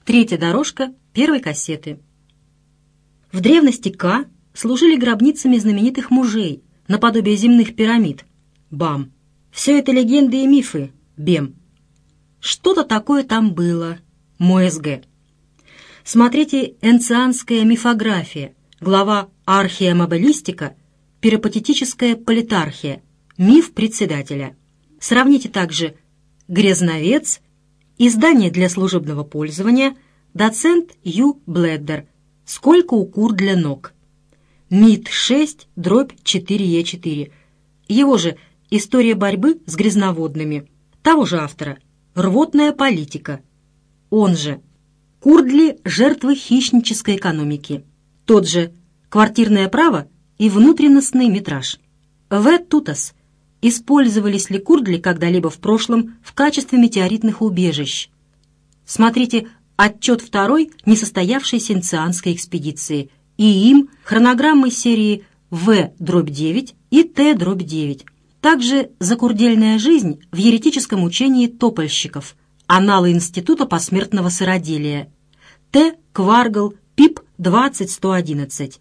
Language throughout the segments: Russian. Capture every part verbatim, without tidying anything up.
Третья дорожка первой кассеты. В древности Ка служили гробницами знаменитых мужей, наподобие земных пирамид. Бам. Все это легенды и мифы. Бем. Что-то такое там было. МОСГ. Смотрите «Энцианская мифография», глава «Археомобилистика», «Перипатетическая политархия», «Миф председателя». Сравните также «Грязновец», издание для служебного пользования, доцент Ю. Бледдер, «Сколько у кур для ног», МИД шесть, дробь четыре Е четыре, его же «История борьбы с грязноводными», того же автора, «Рвотная политика», он же Курдли «Жертвы хищнической экономики», тот же «Квартирное право и внутренностный метраж». В. Тутас. Использовались ли Курдли когда-либо в прошлом в качестве метеоритных убежищ? Смотрите отчет второй несостоявшейся энцианской экспедиции и им хронограммы серии В-девять и Т-девять. Также «Закурдельная жизнь» в еретическом учении топольщиков, аналы Института посмертного сыроделия, Т. Кваргл, ПИП двадцать сто одиннадцать.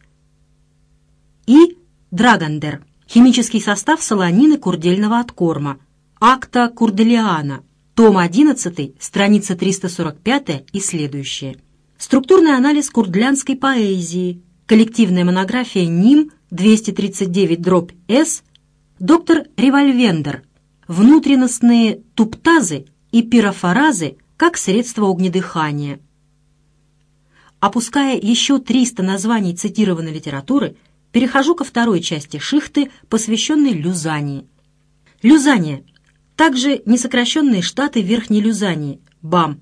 И. Драгандер. Химический состав солонины курдельного откорма. Акта Курделиана. Том одиннадцатый, страница триста сорок пять и следующее. Структурный анализ курдлянской поэзии. Коллективная монография НИМ двести тридцать девять дробь С. Доктор Револьвендер. Внутренностные туптазы и пирофоразы как средство огнедыхания. Опуская еще триста названий цитированной литературы, перехожу ко второй части шихты, посвященной Люзании. Люзания. Также несокращенные штаты Верхней Люзании. БАМ.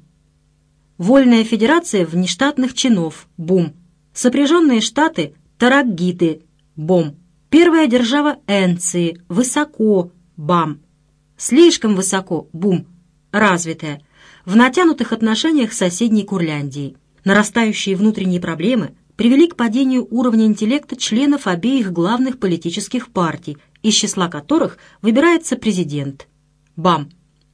Вольная федерация внештатных чинов. БУМ. Сопряженные штаты Тараггиты. БОМ. Первая держава Энции. Высоко. БАМ. Слишком высоко. БУМ. Развитая. В натянутых отношениях с соседней Курляндией. Нарастающие внутренние проблемы привели к падению уровня интеллекта членов обеих главных политических партий, из числа которых выбирается президент. БАМ.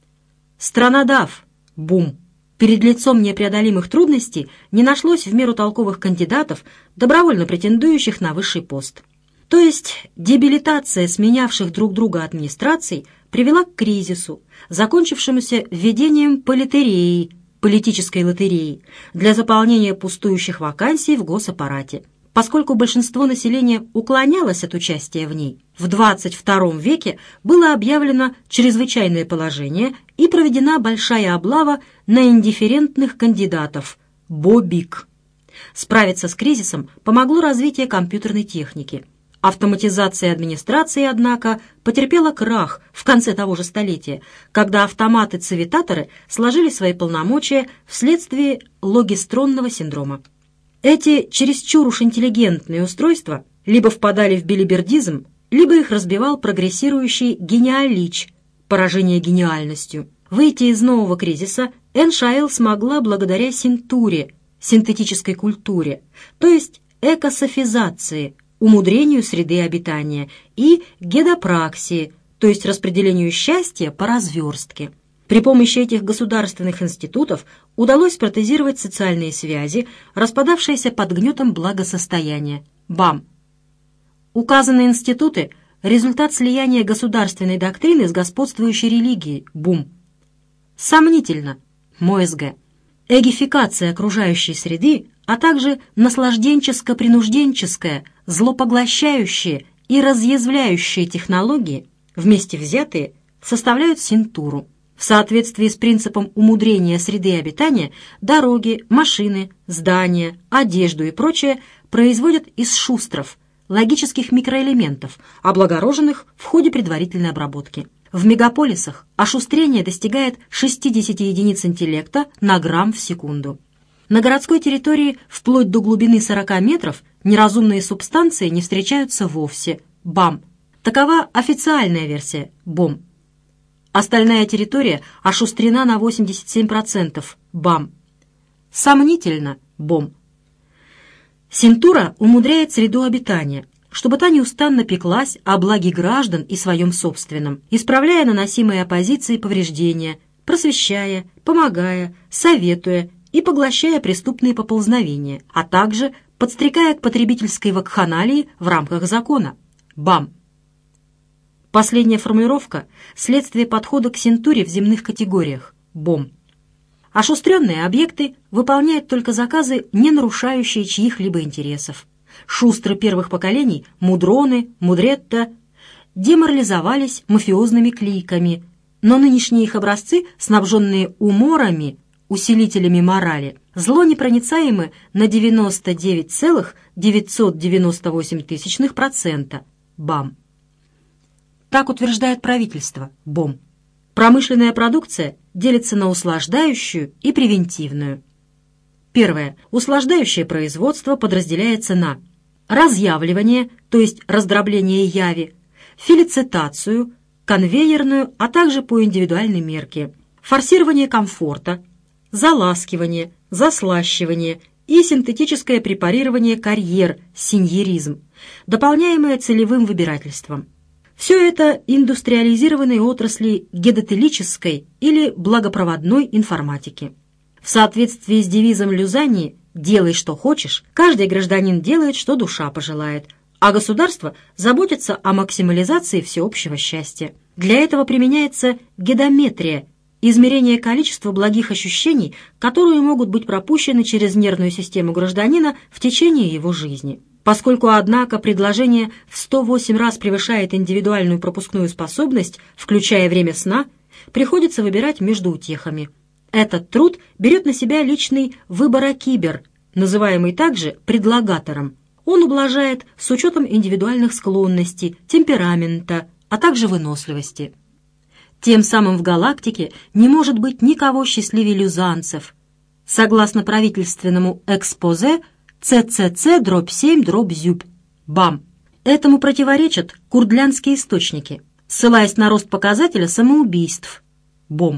Странодав. БУМ. Перед лицом непреодолимых трудностей не нашлось в меру толковых кандидатов, добровольно претендующих на высший пост. То есть дебилитация сменявших друг друга администраций привела к кризису, закончившемуся введением политереи, политической лотереи, для заполнения пустующих вакансий в госаппарате. Поскольку большинство населения уклонялось от участия в ней, в двадцать втором веке было объявлено чрезвычайное положение и проведена большая облава на индифферентных кандидатов – БОБИК. Справиться с кризисом помогло развитие компьютерной техники. Автоматизация администрации, однако, потерпела крах в конце того же столетия, когда автоматы-цивитаторы сложили свои полномочия вследствие логистронного синдрома. Эти чересчур уж интеллигентные устройства либо впадали в билибердизм, либо их разбивал прогрессирующий гениалич, поражение гениальностью. Выйти из нового кризиса Эншайл смогла благодаря синтуре, синтетической культуре, то есть экософизации, умудрению среды обитания, и гедопраксии, то есть распределению счастья по разверстке. При помощи этих государственных институтов удалось протезировать социальные связи, распадавшиеся под гнетом благосостояния. БАМ. Указанные институты – результат слияния государственной доктрины с господствующей религией. БУМ. Сомнительно. МОСГ. Эгификация окружающей среды, а также наслажденческо-принужденческая, злопоглощающие и разъязвляющие технологии, вместе взятые, составляют синтуру. В соответствии с принципом умудрения среды обитания дороги, машины, здания, одежду и прочее производят из шустров, логических микроэлементов, облагороженных в ходе предварительной обработки. В мегаполисах ошустрение достигает шестьдесят единиц интеллекта на грамм в секунду. На городской территории вплоть до глубины сорока метров неразумные субстанции не встречаются вовсе. БАМ. Такова официальная версия. БОМ. Остальная территория ошустрена на восемьдесят семь процентов. БАМ. Сомнительно. БОМ. Синтура умудряет среду обитания, чтобы та неустанно пеклась о благе граждан и своем собственном, исправляя наносимые оппозиции повреждения, просвещая, помогая, советуя и поглощая преступные поползновения, а также подстрекая к потребительской вакханалии в рамках закона. БАМ. Последняя формулировка – следствие подхода к синтуре в земных категориях. БОМ. Ошустренные объекты выполняют только заказы, не нарушающие чьих-либо интересов. Шустры первых поколений, мудроны, мудретта, деморализовались мафиозными кликами, но нынешние их образцы, снабженные уморами, усилителями морали, зло непроницаемы на девяносто девять целых девятьсот девяносто восемь тысячных процента. БАМ. Так утверждает правительство. БОМ. Промышленная продукция делится на услаждающую и превентивную. Первое. Услаждающее производство подразделяется на разъявливание, то есть раздробление яви, фелицитацию, конвейерную, а также по индивидуальной мерке, форсирование комфорта, заласкивание, заслащивание и синтетическое препарирование карьер, сеньеризм, дополняемое целевым выбирательством. Все это индустриализированные отрасли гедотелической или благопроводной информатики. В соответствии с девизом Люзани «Делай, что хочешь», каждый гражданин делает, что душа пожелает, а государство заботится о максимализации всеобщего счастья. Для этого применяется гедометрия, измерение количества благих ощущений, которые могут быть пропущены через нервную систему гражданина в течение его жизни. Поскольку, однако, предложение в сто восемь раз превышает индивидуальную пропускную способность, включая время сна, приходится выбирать между утехами. Этот труд берет на себя личный выборокибер, называемый также предлагатором. Он ублажает с учетом индивидуальных склонностей, темперамента, а также выносливости. Тем самым в галактике не может быть никого счастливее люзанцев. Согласно правительственному экспозе ЦЦЦ-семь-зюб, БАМ. Этому противоречат курдлянские источники, ссылаясь на рост показателя самоубийств, БОМ.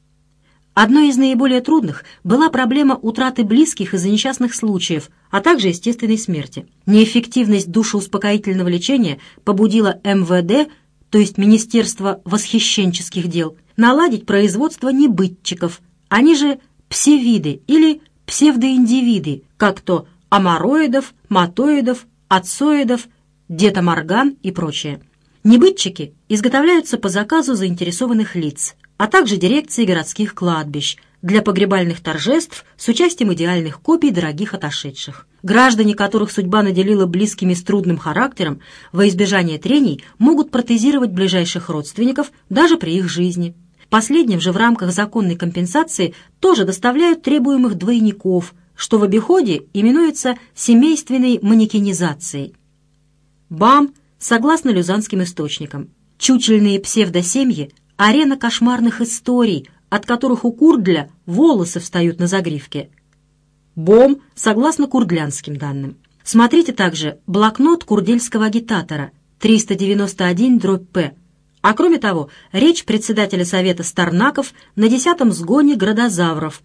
Одной из наиболее трудных была проблема утраты близких из-за несчастных случаев, а также естественной смерти. Неэффективность душеуспокоительного лечения побудила эм вэ дэ, то есть Министерство восхищенческих дел, наладить производство небытчиков, они же псевиды или псевдоиндивиды, как то амароидов, матоидов, ацоидов, детаморган и прочее. Небытчики изготовляются по заказу заинтересованных лиц, а также дирекции городских кладбищ для погребальных торжеств с участием идеальных копий дорогих отошедших. Граждане, которых судьба наделила близкими с трудным характером, во избежание трений могут протезировать ближайших родственников даже при их жизни. Последним же в рамках законной компенсации тоже доставляют требуемых двойников, что в обиходе именуется семейственной манекенизацией. БАМ, согласно люзанским источникам, чучельные псевдосемьи – арена кошмарных историй, от которых у Курдля волосы встают на загривке. БОМ, согласно курдлянским данным. Смотрите также блокнот курдельского агитатора триста девяносто один дробь П. А кроме того, речь председателя Совета Старнаков на десятом сгоне градозавров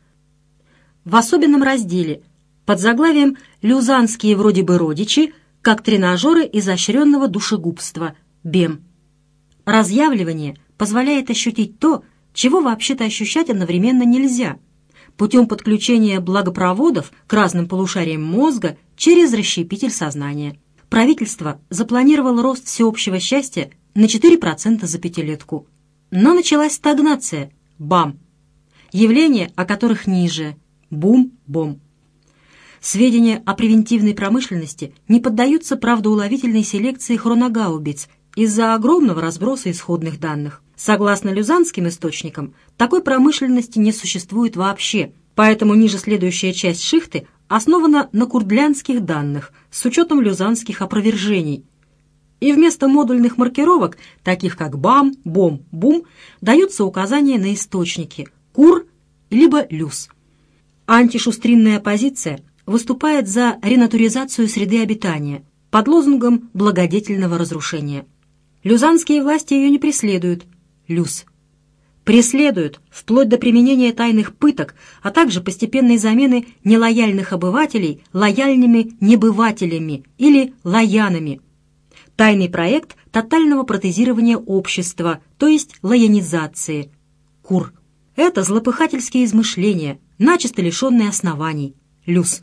в особенном разделе под заглавием «Люзанские вроде бы родичи, как тренажеры изощренного душегубства. БЕМ». Разъявливание позволяет ощутить то, чего вообще-то ощущать одновременно нельзя, путем подключения благопроводов к разным полушариям мозга через расщепитель сознания. Правительство запланировало рост всеобщего счастья на четыре процента за пятилетку. Но началась стагнация, БАМ, явления, о которых ниже, бум-бом. Сведения о превентивной промышленности не поддаются правдоуловительной селекции хроногаубиц из-за огромного разброса исходных данных. Согласно люзанским источникам, такой промышленности не существует вообще, поэтому ниже следующая часть шихты основана на курдлянских данных с учетом люзанских опровержений. И вместо модульных маркировок, таких как БАМ, БОМ, БУМ, даются указания на источники КУР либо ЛЮЗ. Антишустринная оппозиция выступает за ренатуризацию среды обитания под лозунгом благодетельного разрушения. Люзанские власти ее не преследуют, ЛЮЗ. Преследуют вплоть до применения тайных пыток, а также постепенной замены нелояльных обывателей лояльными небывателями или лоянами. Тайный проект тотального протезирования общества, то есть лоянизации, КУР. Это злопыхательские измышления, начисто лишенные оснований. Люс.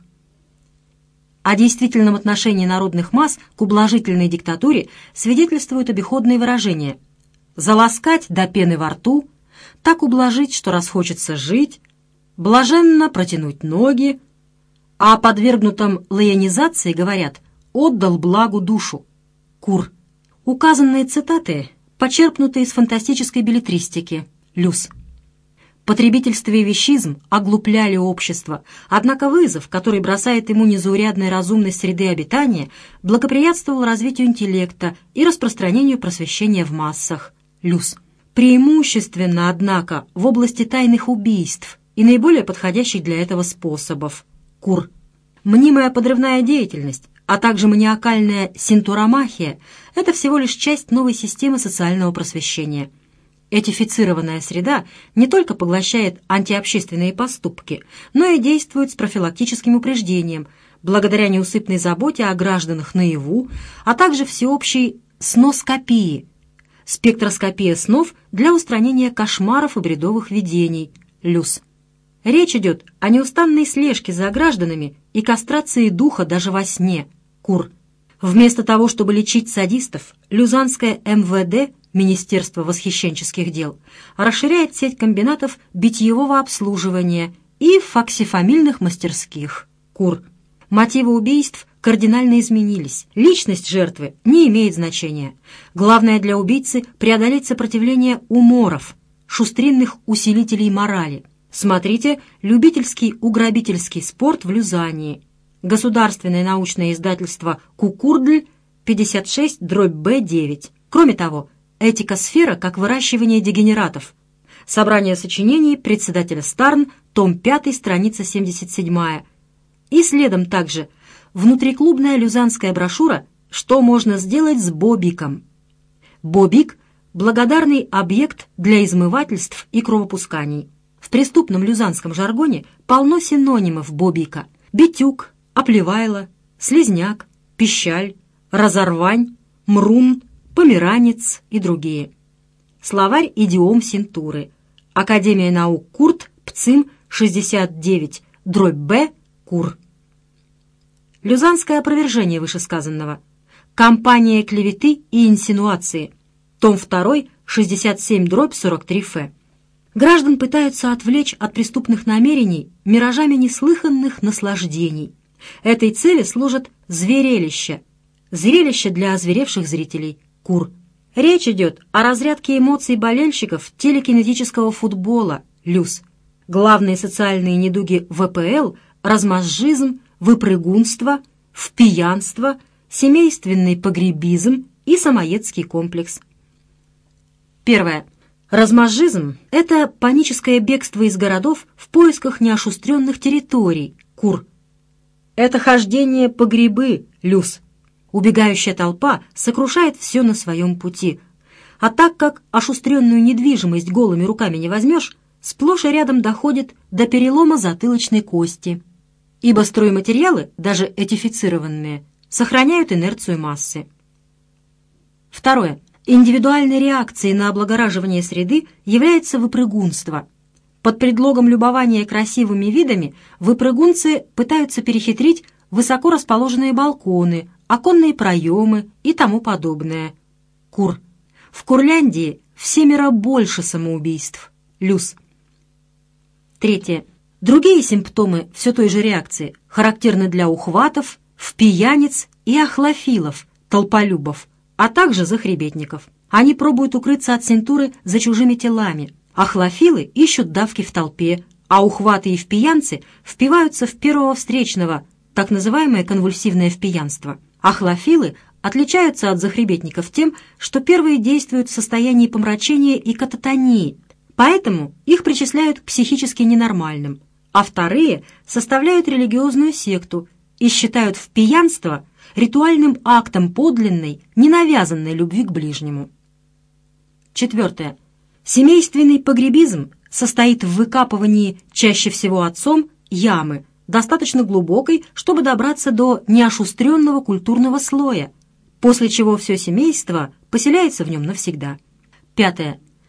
О действительном отношении народных масс к ублажительной диктатуре свидетельствуют обиходные выражения: «заласкать до пены во рту», «так ублажить, что расхочется жить», «блаженно протянуть ноги», а о подвергнутом лаянизации говорят «отдал благу душу». Кур. Указанные цитаты почерпнуты из фантастической беллетристики. Люс. Потребительство и вещизм оглупляли общество, однако вызов, который бросает ему незаурядная разумность среды обитания, благоприятствовал развитию интеллекта и распространению просвещения в массах. Люс. Преимущественно, однако, в области тайных убийств и наиболее подходящих для этого способов. Кур. Мнимая подрывная деятельность, а также маниакальная синтуромахия – это всего лишь часть новой системы социального просвещения. Этифицированная среда не только поглощает антиобщественные поступки, но и действует с профилактическим упреждением, благодаря неусыпной заботе о гражданах наяву, а также всеобщей сноскопии, спектроскопия снов для устранения кошмаров и бредовых видений. Люс. Речь идет о неустанной слежке за гражданами и кастрации духа даже во сне. Кур. Вместо того, чтобы лечить садистов, Люзанское эм вэ дэ, Министерство восхищенческих дел, расширяет сеть комбинатов битьевого обслуживания и факсифамильных мастерских. Кур. Мотивы убийств кардинально изменились. Личность жертвы не имеет значения. Главное для убийцы — преодолеть сопротивление уморов, шустринных усилителей морали. Смотрите «Любительский уграбительский спорт в Люзании». Государственное научное издательство «Кукурдль», пятьдесят шесть дробь Б девять. Кроме того, «Этика-сфера как выращивание дегенератов». Собрание сочинений председателя Старн, том пятый, страница семьдесят семь. И следом также внутриклубная люзанская брошюра «Что можно сделать с бобиком». Бобик – благодарный объект для измывательств и кровопусканий. В преступном люзанском жаргоне полно синонимов бобика: битюк, оплевайло, слизняк, пищаль, разорвань, мрун, померанец и другие. Словарь идиом Синтуры. Академия наук Курт, ПЦИМ, шестьдесят девять, дробь Б, Кур. Люзанское опровержение вышесказанного. Кампания клеветы и инсинуации. Том второй, шестьдесят семь дробь сорок три Ф. Граждан пытаются отвлечь от преступных намерений миражами неслыханных наслаждений. Этой цели служат зверелища. Зрелище для озверевших зрителей. Кур. Речь идет о разрядке эмоций болельщиков телекинетического футбола. Люс. Главные социальные недуги вэ пэ эл – размазжизм, выпрыгунство, впиянство, семейственный погребизм и самоедский комплекс. Первое. Размазжизм – это паническое бегство из городов в поисках неошустренных территорий. Кур. Это хождение по грибы. Люс. Убегающая толпа сокрушает все на своем пути. А так как ошустренную недвижимость голыми руками не возьмешь, сплошь и рядом доходит до перелома затылочной кости. Ибо стройматериалы, даже этифицированные, сохраняют инерцию массы. Второе. Индивидуальной реакцией на облагораживание среды является выпрыгунство. Под предлогом любования красивыми видами выпрыгунцы пытаются перехитрить высоко расположенные балконы, оконные проемы и тому подобное. Кур. В Курляндии всемеро больше самоубийств. Люс. Третье. Другие симптомы все той же реакции характерны для ухватов, впияниц и охлофилов, толполюбов, а также захребетников. Они пробуют укрыться от синтуры за чужими телами. Охлофилы ищут давки в толпе, а ухваты и впиянцы впиваются в первого встречного, так называемое конвульсивное впиянство. Охлофилы отличаются от захребетников тем, что первые действуют в состоянии помрачения и кататонии, поэтому их причисляют к психически ненормальным, а вторые составляют религиозную секту и считают впиянство ритуальным актом подлинной, ненавязанной любви к ближнему. Четвертое. Семейственный погребизм состоит в выкапывании, чаще всего отцом, ямы, достаточно глубокой, чтобы добраться до неошустренного культурного слоя, после чего все семейство поселяется в нем навсегда. Пятое.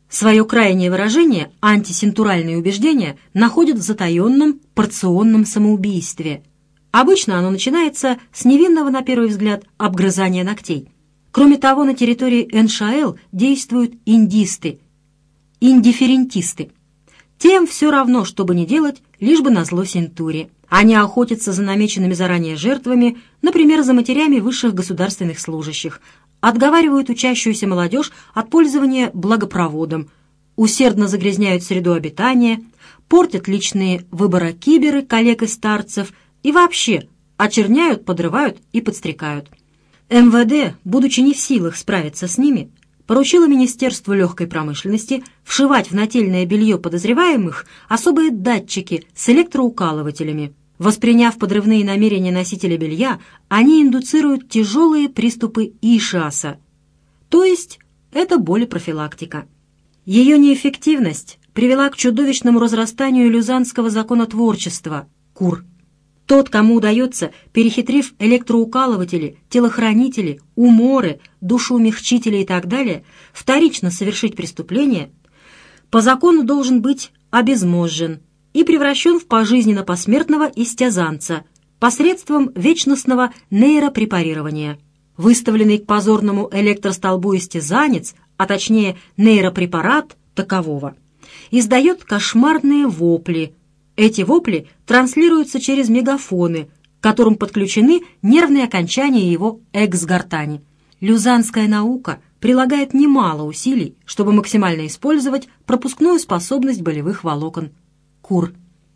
Свое крайнее выражение антисентуральные убеждения находят в затаенном порционном самоубийстве. Обычно оно начинается с невинного, на первый взгляд, обгрызания ногтей. Кроме того, на территории эн ша эл действуют индисты, индифферентисты. Тем все равно, что бы ни делать, лишь бы назло сентуре. Они охотятся за намеченными заранее жертвами, например, за матерями высших государственных служащих, отговаривают учащуюся молодежь от пользования благопроводом, усердно загрязняют среду обитания, портят личные выборокиберы коллег и старцев и вообще очерняют, подрывают и подстрекают. эм вэ дэ, будучи не в силах справиться с ними, поручило Министерству легкой промышленности вшивать в нательное белье подозреваемых особые датчики с электроукалывателями. Восприняв подрывные намерения носителя белья, они индуцируют тяжелые приступы ишиаса, то есть это болепрофилактика. Ее неэффективность привела к чудовищному разрастанию люзанского законотворчества КУР. Тот, кому удается, перехитрив электроукалыватели, телохранители, уморы, душеумягчители и так далее, вторично совершить преступление, по закону должен быть обезможжен и превращен в пожизненно-посмертного истязанца посредством вечностного нейропрепарирования. Выставленный к позорному электростолбу истязанец, а точнее нейропрепарат такового, издает кошмарные вопли. Эти вопли транслируются через мегафоны, к которым подключены нервные окончания его экс-гортани. Люзанская наука прилагает немало усилий, чтобы максимально использовать пропускную способность болевых волокон. КУР.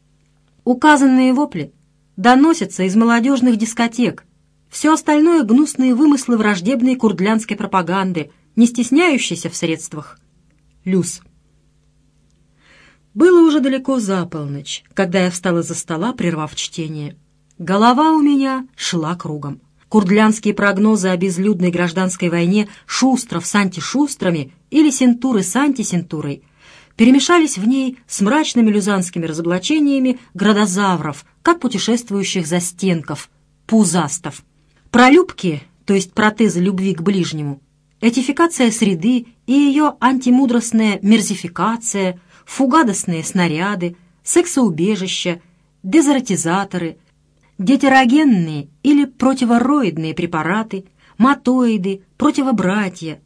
Указанные вопли доносятся из молодежных дискотек. Все остальное — гнусные вымыслы враждебной курдлянской пропаганды, не стесняющейся в средствах. Люз. Было уже далеко за полночь, когда я встала из-за стола, прервав чтение. Голова у меня шла кругом. Курдлянские прогнозы о безлюдной гражданской войне шустров с антишустрами или сентуры с антисентурой перемешались в ней с мрачными люзанскими разоблачениями градозавров, как путешествующих застенков, пузастов. Пролюбки, то есть протезы любви к ближнему, этификация среды и ее антимудростная мерзификация, фугадосные снаряды, сексоубежища, дезератизаторы, детерогенные или противороидные препараты, матоиды, противобратья,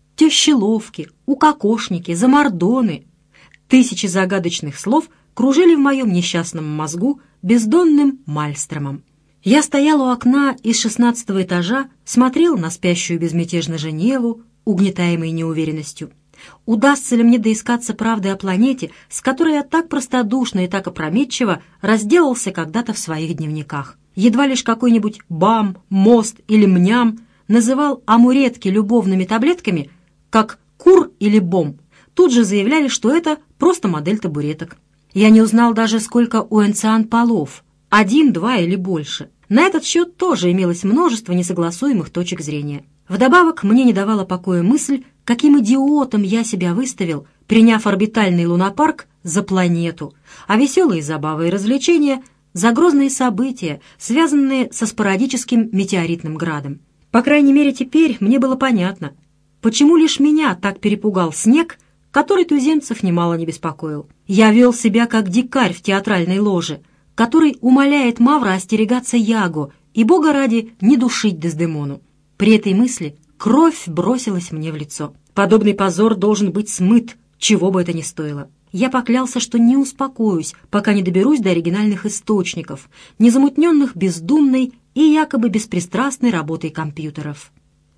тещеловки, укокошники, замордоны. Тысячи загадочных слов кружили в моем несчастном мозгу бездонным мальстромом. Я стоял у окна из шестнадцатого этажа, смотрел на спящую безмятежно Женеву, угнетаемой неуверенностью. Удастся ли мне доискаться правды о планете, с которой я так простодушно и так опрометчиво разделался когда-то в своих дневниках? Едва лишь какой-нибудь БАМ, МОСТ или МНЯМ называл амуретки любовными таблетками, как КУР или БОМ, тут же заявляли, что это просто модель табуреток. Я не узнал даже, сколько у энциан полов, один, два или больше. На этот счет тоже имелось множество несогласуемых точек зрения. Вдобавок, мне не давала покоя мысль, каким идиотом я себя выставил, приняв орбитальный лунопарк за планету, а веселые забавы и развлечения за грозные события, связанные со спорадическим метеоритным градом. По крайней мере, теперь мне было понятно, почему лишь меня так перепугал снег, который туземцев немало не беспокоил. Я вел себя как дикарь в театральной ложе, который умоляет Мавра остерегаться Яго и, бога ради, не душить Дездемону. При этой мысли кровь бросилась мне в лицо. Подобный позор должен быть смыт, чего бы это ни стоило. Я поклялся, что не успокоюсь, пока не доберусь до оригинальных источников, не замутненных бездумной и якобы беспристрастной работой компьютеров.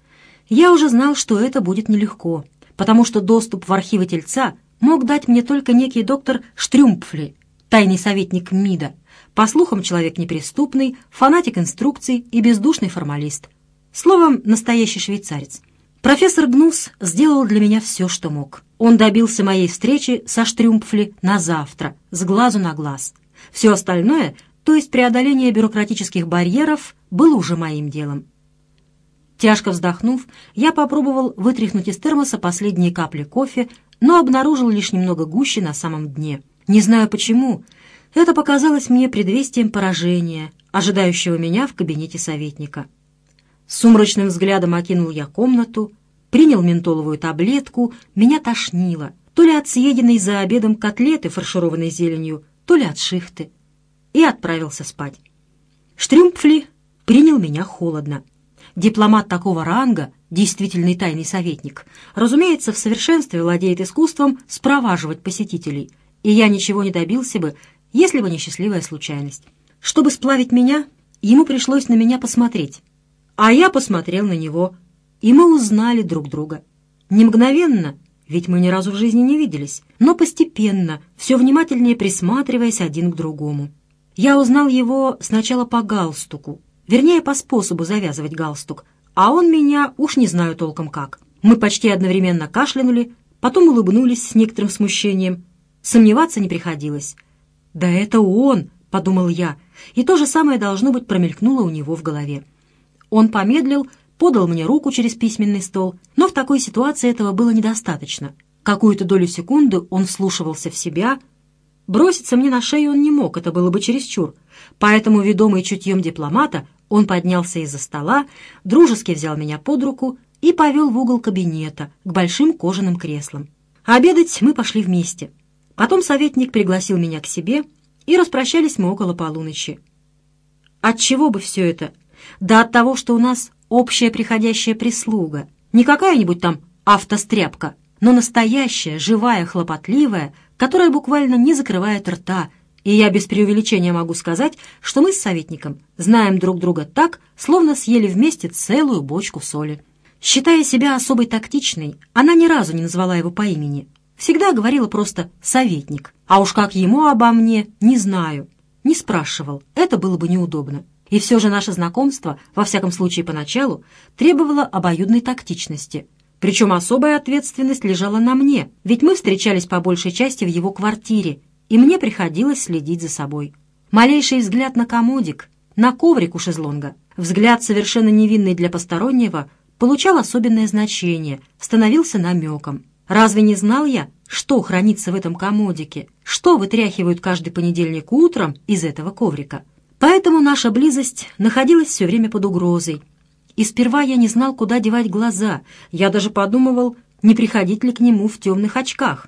Я уже знал, что это будет нелегко, потому что доступ в архивы Тельца мог дать мне только некий доктор Штрюмпфли, тайный советник МИДа, по слухам, человек неприступный, фанатик инструкций и бездушный формалист. Словом, настоящий швейцарец. Профессор Гнус сделал для меня все, что мог. Он добился моей встречи со Штрюмпфли на завтра, с глазу на глаз. Все остальное, то есть преодоление бюрократических барьеров, было уже моим делом. Тяжко вздохнув, я попробовал вытряхнуть из термоса последние капли кофе, но обнаружил лишь немного гуще на самом дне. Не знаю почему, это показалось мне предвестием поражения, ожидающего меня в кабинете советника. Сумрачным взглядом окинул я комнату, принял ментоловую таблетку, меня тошнило. то ли от съеденной за обедом котлеты, фаршированной зеленью, то ли от шихты, и отправился спать. Штрюмпфли принял меня холодно. Дипломат такого ранга, действительный тайный советник, разумеется, в совершенстве владеет искусством спроваживать посетителей, и я ничего не добился бы, если бы не счастливая случайность. Чтобы сплавить меня, ему пришлось на меня посмотреть, а я посмотрел на него, и мы узнали друг друга. Не мгновенно, ведь мы ни разу в жизни не виделись, но постепенно, все внимательнее присматриваясь один к другому. Я узнал его сначала по галстуку, вернее, по способу завязывать галстук, а он меня уж не знаю толком как. Мы почти одновременно кашлянули, потом улыбнулись с некоторым смущением. Сомневаться не приходилось. «Да это он!» — подумал я, и то же самое, должно быть, промелькнуло у него в голове. Он помедлил, подал мне руку через письменный стол, но в такой ситуации этого было недостаточно. Какую-то долю секунды он вслушивался в себя. Броситься мне на шею он не мог, это было бы чересчур. Поэтому, ведомый чутьем дипломата, он поднялся из-за стола, дружески взял меня под руку и повел в угол кабинета к большим кожаным креслам. Обедать мы пошли вместе. Потом советник пригласил меня к себе, и распрощались мы около полуночи. От чего бы все это? Да от того, что у нас общая приходящая прислуга. Не какая-нибудь там автостряпка, но настоящая, живая, хлопотливая, которая буквально не закрывает рта. И я без преувеличения могу сказать, что мы с советником знаем друг друга так, словно съели вместе целую бочку соли. Считая себя особой тактичной, она ни разу не назвала его по имени. Всегда говорила просто «советник». А уж как ему обо мне, не знаю. Не спрашивал, это было бы неудобно. И все же наше знакомство, во всяком случае поначалу, требовало обоюдной тактичности. Причем особая ответственность лежала на мне, ведь мы встречались по большей части в его квартире, и мне приходилось следить за собой. Малейший взгляд на комодик, на коврик у шезлонга, взгляд, совершенно невинный для постороннего, получал особенное значение, становился намеком. Разве не знал я, что хранится в этом комодике, что вытряхивают каждый понедельник утром из этого коврика? Поэтому наша близость находилась все время под угрозой. И сперва я не знал, куда девать глаза, я даже подумывал, не приходить ли к нему в темных очках.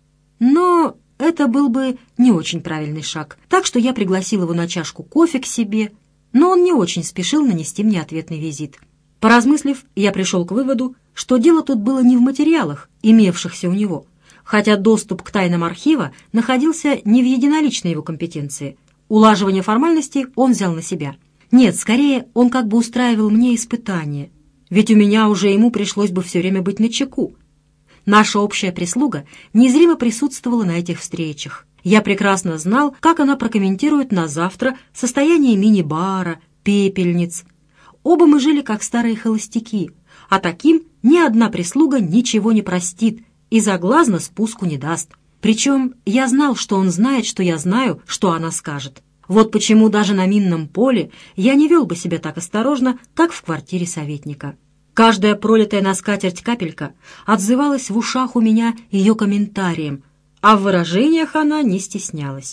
Но это был бы не очень правильный шаг, так что я пригласил его на чашку кофе к себе, но он не очень спешил нанести мне ответный визит. Поразмыслив, я пришел к выводу, что дело тут было не в материалах, имевшихся у него, хотя доступ к тайнам архива находился не в единоличной его компетенции. Улаживание формальностей он взял на себя. Нет, скорее, он как бы устраивал мне испытание, ведь у меня уже ему пришлось бы все время быть начеку. Наша общая прислуга незримо присутствовала на этих встречах. Я прекрасно знал, как она прокомментирует на завтра состояние мини-бара, пепельниц. Оба мы жили как старые холостяки, а таким ни одна прислуга ничего не простит и заглазно спуску не даст. Причем я знал, что он знает, что я знаю, что она скажет. Вот почему даже на минном поле я не вел бы себя так осторожно, как в квартире советника. Каждая пролитая на скатерть капелька отзывалась в ушах у меня ее комментарием, а в выражениях она не стеснялась.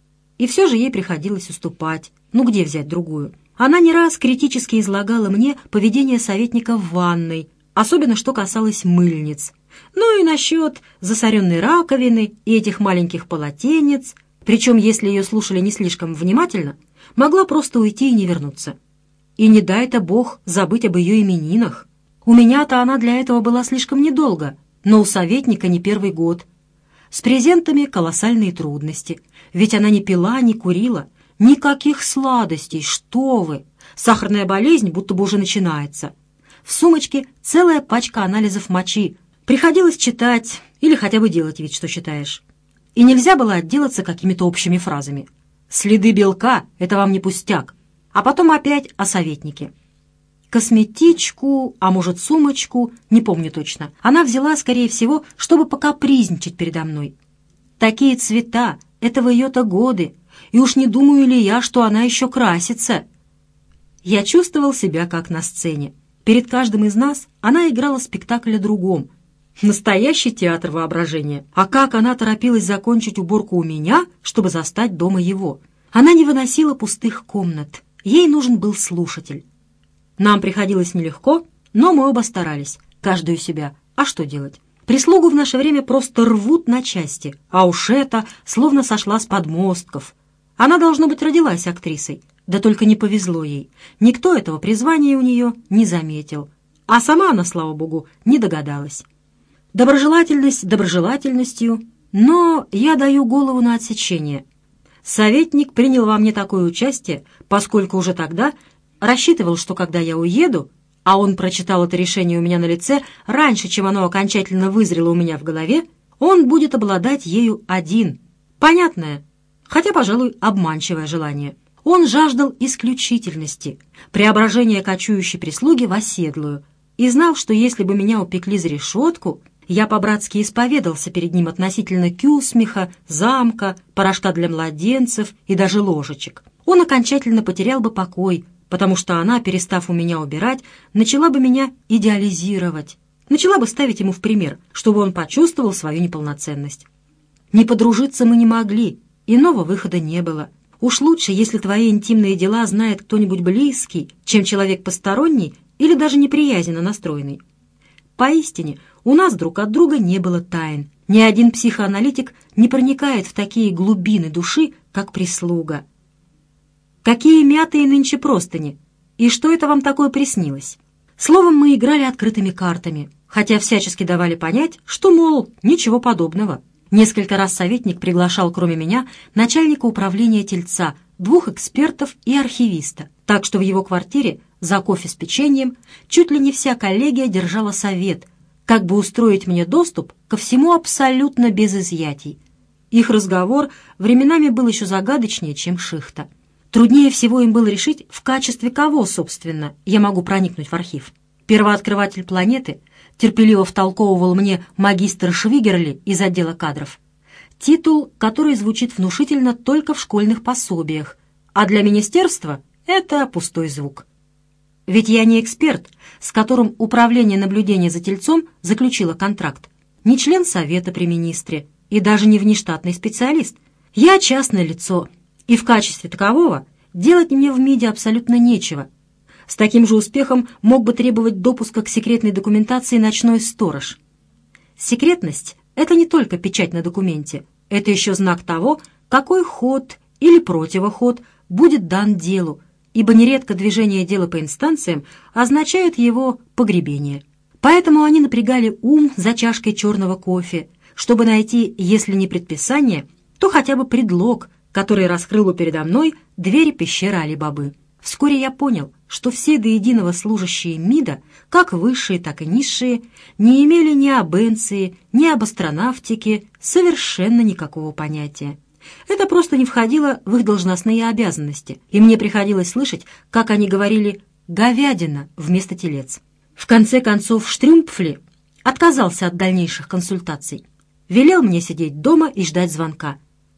И все же ей приходилось уступать. Ну где взять другую? Она не раз критически излагала мне поведение советника в ванной, особенно что касалось мыльниц. Ну и насчет засоренной раковины и этих маленьких полотенец, причем, если ее слушали не слишком внимательно, могла просто уйти и не вернуться. И не дай-то Бог забыть об ее именинах. У меня-то она для этого была слишком недолго, но у советника не первый год. С презентами колоссальные трудности, ведь она не пила, не курила, никаких сладостей, что вы! Сахарная болезнь будто бы уже начинается. В сумочке целая пачка анализов мочи. Приходилось читать или хотя бы делать вид, что читаешь. И нельзя было отделаться какими-то общими фразами. «Следы белка — это вам не пустяк». А потом опять о советнике. Косметичку, а может сумочку, не помню точно, она взяла, скорее всего, чтобы покапризничать передо мной. Такие цвета, это в ее-то годы, и уж не думаю ли я, что она еще красится. Я чувствовал себя как на сцене. Перед каждым из нас она играла спектакль о другом. Настоящий театр воображения. А как она торопилась закончить уборку у меня, чтобы застать дома его. Она не выносила пустых комнат. Ей нужен был слушатель. Нам приходилось нелегко, но мы оба старались, каждый у себя. А что делать? Прислугу в наше время просто рвут на части, а уж эта словно сошла с подмостков. Она, должно быть, родилась актрисой, да только не повезло ей. Никто этого призвания у нее не заметил, а сама она, слава богу, не догадалась. Доброжелательность доброжелательностью, но я даю голову на отсечение. Советник принял во мне такое участие, поскольку уже тогда рассчитывал, что когда я уеду, а он прочитал это решение у меня на лице раньше, чем оно окончательно вызрело у меня в голове, он будет обладать ею один. Понятное, хотя, пожалуй, обманчивое желание. Он жаждал исключительности, преображения кочующей прислуги в оседлую, и знал, что если бы меня упекли за решетку, я по-братски исповедался перед ним относительно кюсмиха, замка, порошка для младенцев и даже ложечек. Он окончательно потерял бы покой, потому что она, перестав у меня убирать, начала бы меня идеализировать, начала бы ставить ему в пример, чтобы он почувствовал свою неполноценность. Не подружиться мы не могли, иного выхода не было. Уж лучше, если твои интимные дела знает кто-нибудь близкий, чем человек посторонний или даже неприязненно настроенный. Поистине, у нас друг от друга не было тайн. Ни один психоаналитик не проникает в такие глубины души, как прислуга. Какие мятые нынче простыни! И что это вам такое приснилось? Словом, мы играли открытыми картами, хотя всячески давали понять, что, мол, ничего подобного. Несколько раз советник приглашал, кроме меня, начальника управления тельца, двух экспертов и архивиста, так что в его квартире за кофе с печеньем чуть ли не вся коллегия держала совет, как бы устроить мне доступ ко всему абсолютно без изъятий. Их разговор временами был еще загадочнее, чем шихта. Труднее всего им было решить, в качестве кого, собственно, я могу проникнуть в архив. Первооткрыватель планеты терпеливо втолковывал мне магистр Швигерли из отдела кадров. Титул, который звучит внушительно только в школьных пособиях, а для министерства это пустой звук. Ведь я не эксперт, с которым Управление наблюдения за тельцом заключило контракт, не член совета при министре и даже не внештатный специалист. Я частное лицо, и в качестве такового делать мне в МИДе абсолютно нечего. С таким же успехом мог бы требовать допуска к секретной документации ночной сторож. Секретность — это не только печать на документе, это еще знак того, какой ход или противоход будет дан делу, ибо нередко движение дела по инстанциям означает его погребение. Поэтому они напрягали ум за чашкой черного кофе, чтобы найти, если не предписание, то хотя бы предлог, который раскрыл бы передо мной двери пещеры Али-Бабы. Вскоре я понял, что все до единого служащие МИДа, как высшие, так и низшие, не имели ни об энции, ни об астронавтике совершенно никакого понятия. Это просто не входило в их должностные обязанности, и мне приходилось слышать, как они говорили «говядина» вместо телец. В конце концов Штрюмпфли отказался от дальнейших консультаций, велел мне сидеть дома и ждать звонка,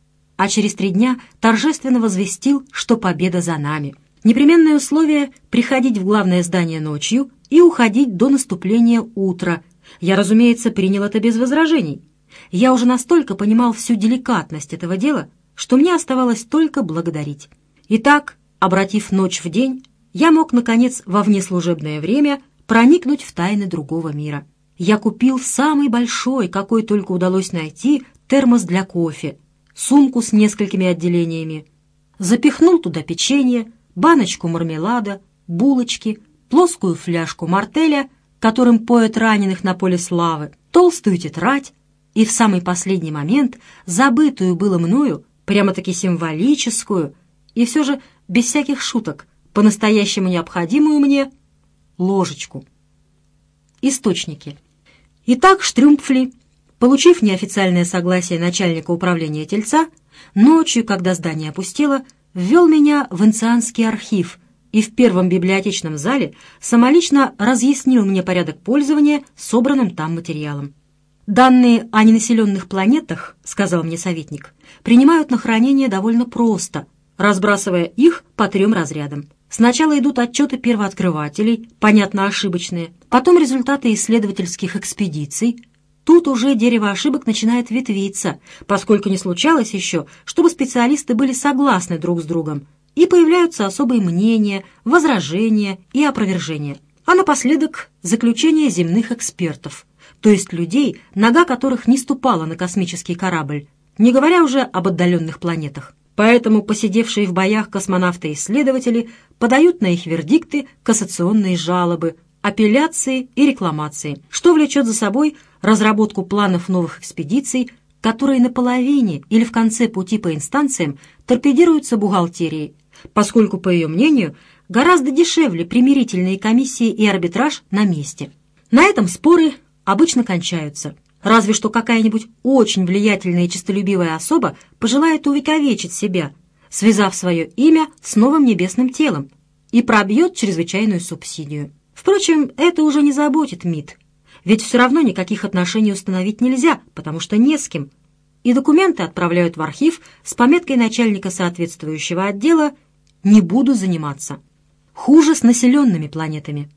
а через три дня торжественно возвестил, что победа за нами. Непременное условие — приходить в главное здание ночью и уходить до наступления утра. Я, разумеется, принял это без возражений. Я уже настолько понимал всю деликатность этого дела, что мне оставалось только благодарить. Итак, обратив ночь в день, я мог, наконец, во внеслужебное время проникнуть в тайны другого мира. Я купил самый большой, какой только удалось найти, термос для кофе, сумку с несколькими отделениями, запихнул туда печенье, баночку мармелада, булочки, плоскую фляжку мартеля, которым поят раненых на поле славы, толстую тетрадь и в самый последний момент забытую было мною, прямо-таки символическую, и все же без всяких шуток, по-настоящему необходимую мне ложечку. Источники. Итак, Штрюмпфли, получив неофициальное согласие начальника управления тельца, ночью, когда здание опустело, ввел меня в Энцианский архив и в первом библиотечном зале самолично разъяснил мне порядок пользования собранным там материалом. «Данные о ненаселенных планетах, — сказал мне советник, — принимают на хранение довольно просто, разбрасывая их по трем разрядам. Сначала идут отчеты первооткрывателей, понятно, ошибочные, потом результаты исследовательских экспедиций. Тут уже дерево ошибок начинает ветвиться, поскольку не случалось еще, чтобы специалисты были согласны друг с другом, и появляются особые мнения, возражения и опровержения. А напоследок заключение земных экспертов, то есть людей, нога которых не ступала на космический корабль, не говоря уже об отдаленных планетах. Поэтому посидевшие в боях космонавты-исследователи подают на их вердикты кассационные жалобы, апелляции и рекламации, что влечет за собой разработку планов новых экспедиций, которые на половине или в конце пути по инстанциям торпедируются бухгалтерией, поскольку, по ее мнению, гораздо дешевле примирительные комиссии и арбитраж на месте. На этом споры обычно кончаются. Разве что какая-нибудь очень влиятельная и честолюбивая особа пожелает увековечить себя, связав свое имя с новым небесным телом, и пробьет чрезвычайную субсидию. Впрочем, это уже не заботит МИД, ведь все равно никаких отношений установить нельзя, потому что не с кем, и документы отправляют в архив с пометкой начальника соответствующего отдела «Не буду заниматься». Хуже с населенными планетами.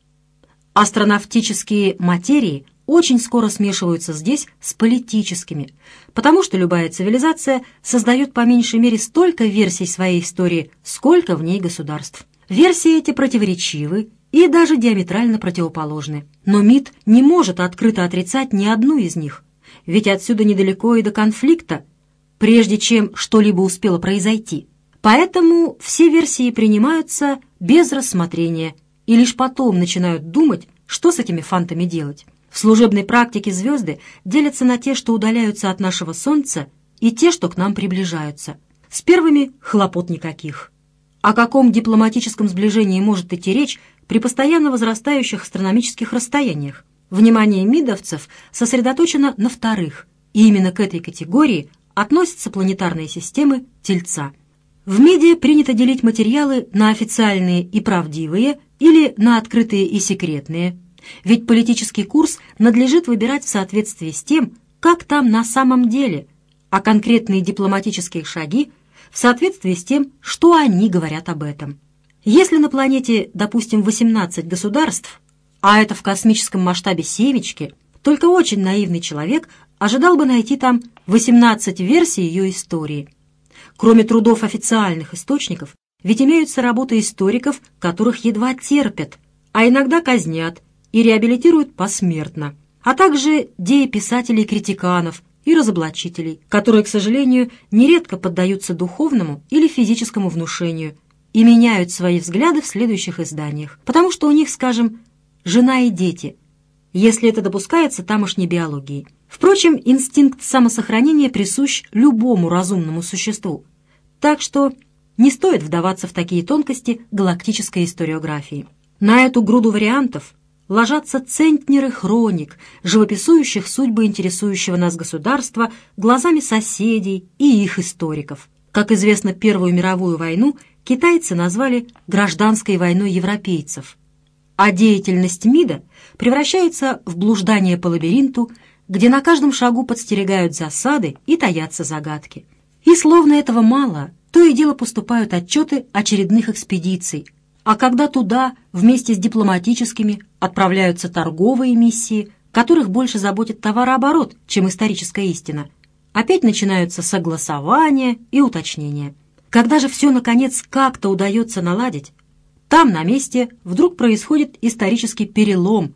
Астронавтические материи очень скоро смешиваются здесь с политическими, потому что любая цивилизация создает по меньшей мере столько версий своей истории, сколько в ней государств. Версии эти противоречивы и даже диаметрально противоположны. Но МИД не может открыто отрицать ни одну из них, ведь отсюда недалеко и до конфликта, прежде чем что-либо успело произойти. Поэтому все версии принимаются без рассмотрения и лишь потом начинают думать, что с этими фантами делать. В служебной практике звезды делятся на те, что удаляются от нашего Солнца, и те, что к нам приближаются. С первыми хлопот никаких. О каком дипломатическом сближении может идти речь при постоянно возрастающих астрономических расстояниях? Внимание мидовцев сосредоточено на вторых, и именно к этой категории относятся планетарные системы Тельца. В МИДе принято делить материалы на официальные и правдивые или на открытые и секретные, ведь политический курс надлежит выбирать в соответствии с тем, как там на самом деле, а конкретные дипломатические шаги в соответствии с тем, что они говорят об этом. Если на планете, допустим, восемнадцать государств, а это в космическом масштабе семечки, только очень наивный человек ожидал бы найти там восемнадцать версий ее истории. Кроме трудов официальных источников, ведь имеются работы историков, которых едва терпят, а иногда казнят и реабилитируют посмертно, а также дееписателей-критиканов и разоблачителей, которые, к сожалению, нередко поддаются духовному или физическому внушению и меняют свои взгляды в следующих изданиях, потому что у них, скажем, жена и дети, если это допускается тамошней биологией. Впрочем, инстинкт самосохранения присущ любому разумному существу, так что не стоит вдаваться в такие тонкости галактической историографии. На эту груду вариантов ложатся центнеры хроник, живописующих судьбы интересующего нас государства глазами соседей и их историков. Как известно, Первую мировую войну китайцы назвали «гражданской войной европейцев», а деятельность МИДа превращается в блуждание по лабиринту, где на каждом шагу подстерегают засады и таятся загадки. И словно этого мало, то и дело поступают отчеты очередных экспедиций, а когда туда вместе с дипломатическими отправляются торговые миссии, которых больше заботит товарооборот, чем историческая истина, опять начинаются согласования и уточнения. Когда же все, наконец, как-то удается наладить, там, на месте, вдруг происходит исторический перелом,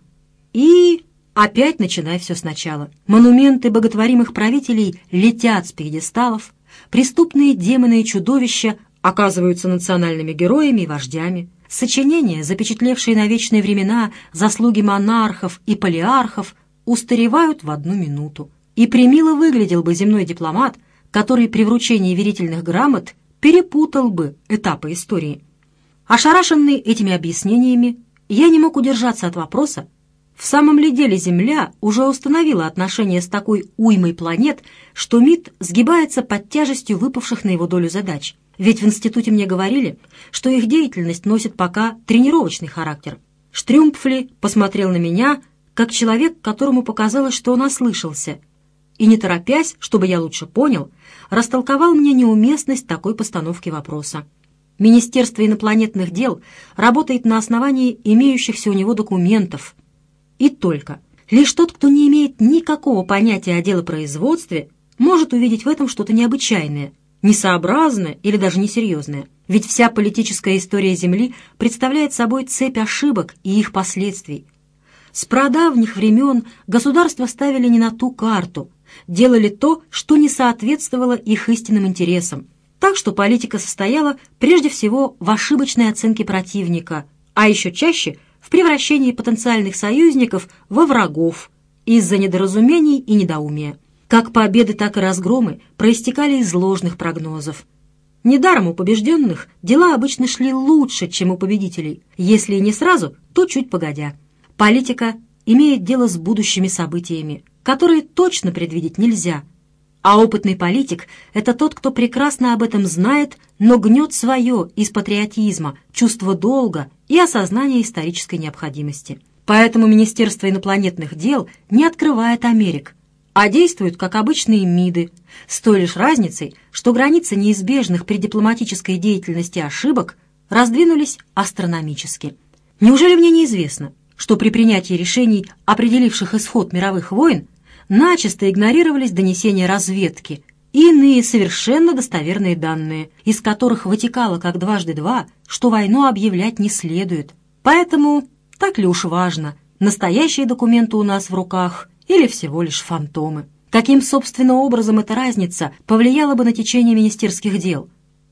и опять начинай все сначала. Монументы боготворимых правителей летят с пьедесталов, преступные демоны и чудовища оказываются национальными героями и вождями. Сочинения, запечатлевшие на вечные времена заслуги монархов и полиархов, устаревают в одну минуту. И премило выглядел бы земной дипломат, который при вручении верительных грамот перепутал бы этапы истории. Ошарашенный этими объяснениями, я не мог удержаться от вопроса, в самом ли деле Земля уже установила отношения с такой уймой планет, что МИД сгибается под тяжестью выпавших на его долю задач? Ведь в институте мне говорили, что их деятельность носит пока тренировочный характер. Штрюмпфли посмотрел на меня, как человек, которому показалось, что он ослышался, и, не торопясь, чтобы я лучше понял, растолковал мне неуместность такой постановки вопроса. Министерство инопланетных дел работает на основании имеющихся у него документов. И только. Лишь тот, кто не имеет никакого понятия о делопроизводстве, может увидеть в этом что-то необычайное, несообразное или даже несерьезное. Ведь вся политическая история Земли представляет собой цепь ошибок и их последствий. С прадавних времен государства ставили не на ту карту, делали то, что не соответствовало их истинным интересам. Так что политика состояла прежде всего в ошибочной оценке противника, а еще чаще в превращении потенциальных союзников во врагов из-за недоразумений и недоумия. Как победы, так и разгромы проистекали из ложных прогнозов. Недаром у побежденных дела обычно шли лучше, чем у победителей, если и не сразу, то чуть погодя. Политика имеет дело с будущими событиями, которые точно предвидеть нельзя. А опытный политик — это тот, кто прекрасно об этом знает, но гнет свое из патриотизма, чувства долга и осознания исторической необходимости. Поэтому Министерство инопланетных дел не открывает Америк, а действуют как обычные МИДы, с той лишь разницей, что границы неизбежных при дипломатической деятельности ошибок раздвинулись астрономически. Неужели мне неизвестно, что при принятии решений, определивших исход мировых войн, начисто игнорировались донесения разведки и иные совершенно достоверные данные, из которых вытекало как дважды два, что войну объявлять не следует. Поэтому так ли уж важно, настоящие документы у нас в руках или всего лишь фантомы? Каким, собственно, образом эта разница повлияла бы на течение министерских дел?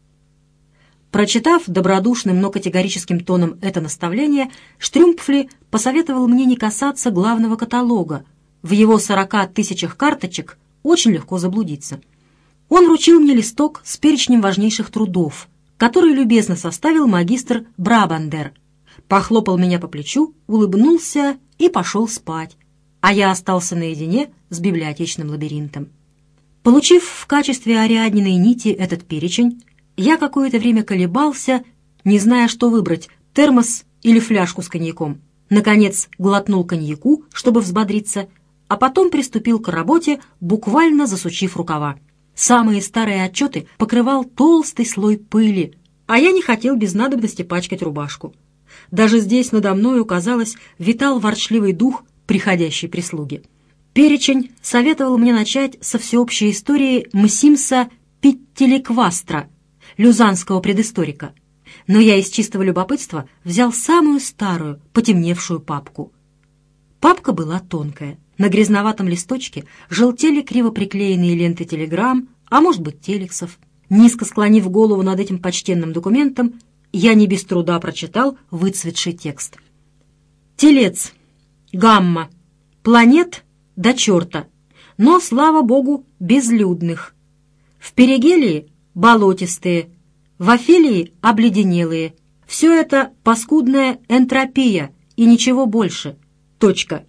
Прочитав добродушным, но категорическим тоном это наставление, Штрюмпфли посоветовал мне не касаться главного каталога. В его сорока тысячах карточек очень легко заблудиться. Он вручил мне листок с перечнем важнейших трудов, который любезно составил магистр Брабандер, похлопал меня по плечу, улыбнулся и пошел спать, а я остался наедине с библиотечным лабиринтом. Получив в качестве Ариадниной нити этот перечень, я какое-то время колебался, не зная, что выбрать — термос или фляжку с коньяком. Наконец глотнул коньяку, чтобы взбодриться, а потом приступил к работе, буквально засучив рукава. Самые старые отчеты покрывал толстый слой пыли, а я не хотел без надобности пачкать рубашку. Даже здесь надо мною, казалось, витал ворчливый дух приходящей прислуги. Перечень советовал мне начать со всеобщей истории Мсимса Питтеликвастра, люзанского предысторика, но я из чистого любопытства взял самую старую, потемневшую папку. Папка была тонкая. На грязноватом листочке желтели криво приклеенные ленты телеграмм, а может быть телексов. Низко склонив голову над этим почтенным документом, я не без труда прочитал выцветший текст. Телец. Гамма. Планет до черта, но, слава богу, безлюдных. В Перигелии — болотистые, в Офелии — обледенелые. Все это паскудная энтропия и ничего больше. Точка.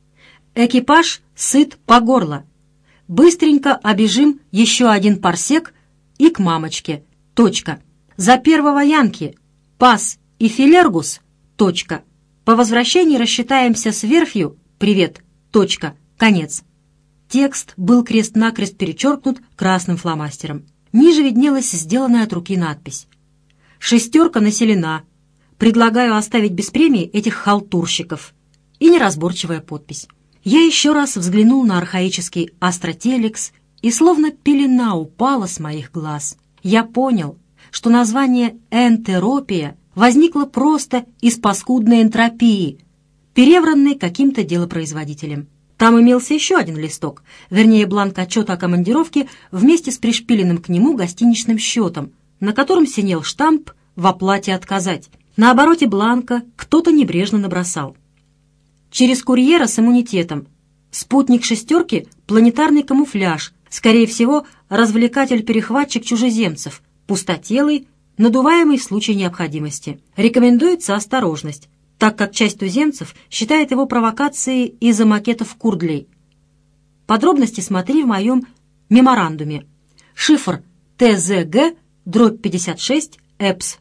Экипаж сыт по горло. Быстренько обежим еще один парсек и к мамочке. Точка. За первого Янки, Пас и Филергус. Точка. По возвращении рассчитаемся с верфью. Привет. Точка. Конец. Текст был крест-накрест перечеркнут красным фломастером. Ниже виднелась сделанная от руки надпись. «Шестерка населена. Предлагаю оставить без премии этих халтурщиков». И неразборчивая подпись. Я еще раз взглянул на архаический астротелекс, и словно пелена упала с моих глаз. Я понял, что название «энтеропия» возникло просто из паскудной энтропии, перевранной каким-то делопроизводителем. Там имелся еще один листок, вернее бланк отчета о командировке вместе с пришпиленным к нему гостиничным счетом, на котором синел штамп «В оплате отказать». На обороте бланка кто-то небрежно набросал: через курьера с иммунитетом. Спутник шестерки — планетарный камуфляж, скорее всего, развлекатель-перехватчик чужеземцев, пустотелый, надуваемый в случае необходимости. Рекомендуется осторожность, так как часть туземцев считает его провокацией из-за макетов Курдлей. Подробности смотри в моем меморандуме. Шифр тэ зэ гэ дробь пятьдесят шесть эпс.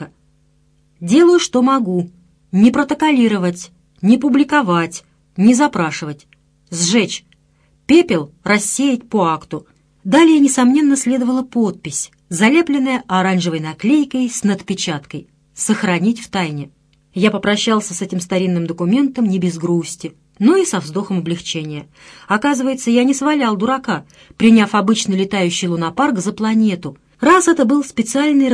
Делаю, что могу. Не протоколировать, не публиковать, не запрашивать. Сжечь. Пепел рассеять по акту. Далее, несомненно, следовала подпись, залепленная оранжевой наклейкой с надпечаткой «Сохранить в тайне». Я попрощался с этим старинным документом не без грусти, но и со вздохом облегчения. Оказывается, я не свалял дурака, приняв обычный летающий лунопарк за планету, раз это был специальный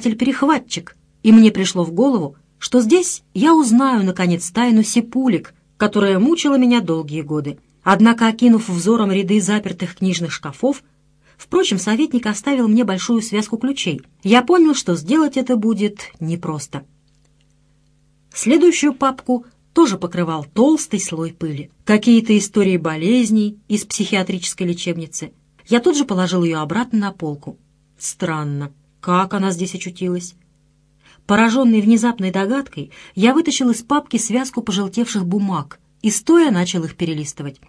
развлекатель-перехватчик, и мне пришло в голову, что здесь я узнаю, наконец, тайну сипулек, которая мучила меня долгие годы. Однако, окинув взором ряды запертых книжных шкафов, впрочем, советник оставил мне большую связку ключей, я понял, что сделать это будет непросто. Следующую папку тоже покрывал толстый слой пыли. Какие-то истории болезней из психиатрической лечебницы. Я тут же положил ее обратно на полку. Странно, как она здесь очутилась? Пораженный внезапной догадкой, я вытащил из папки связку пожелтевших бумаг и стоя начал их перелистывать.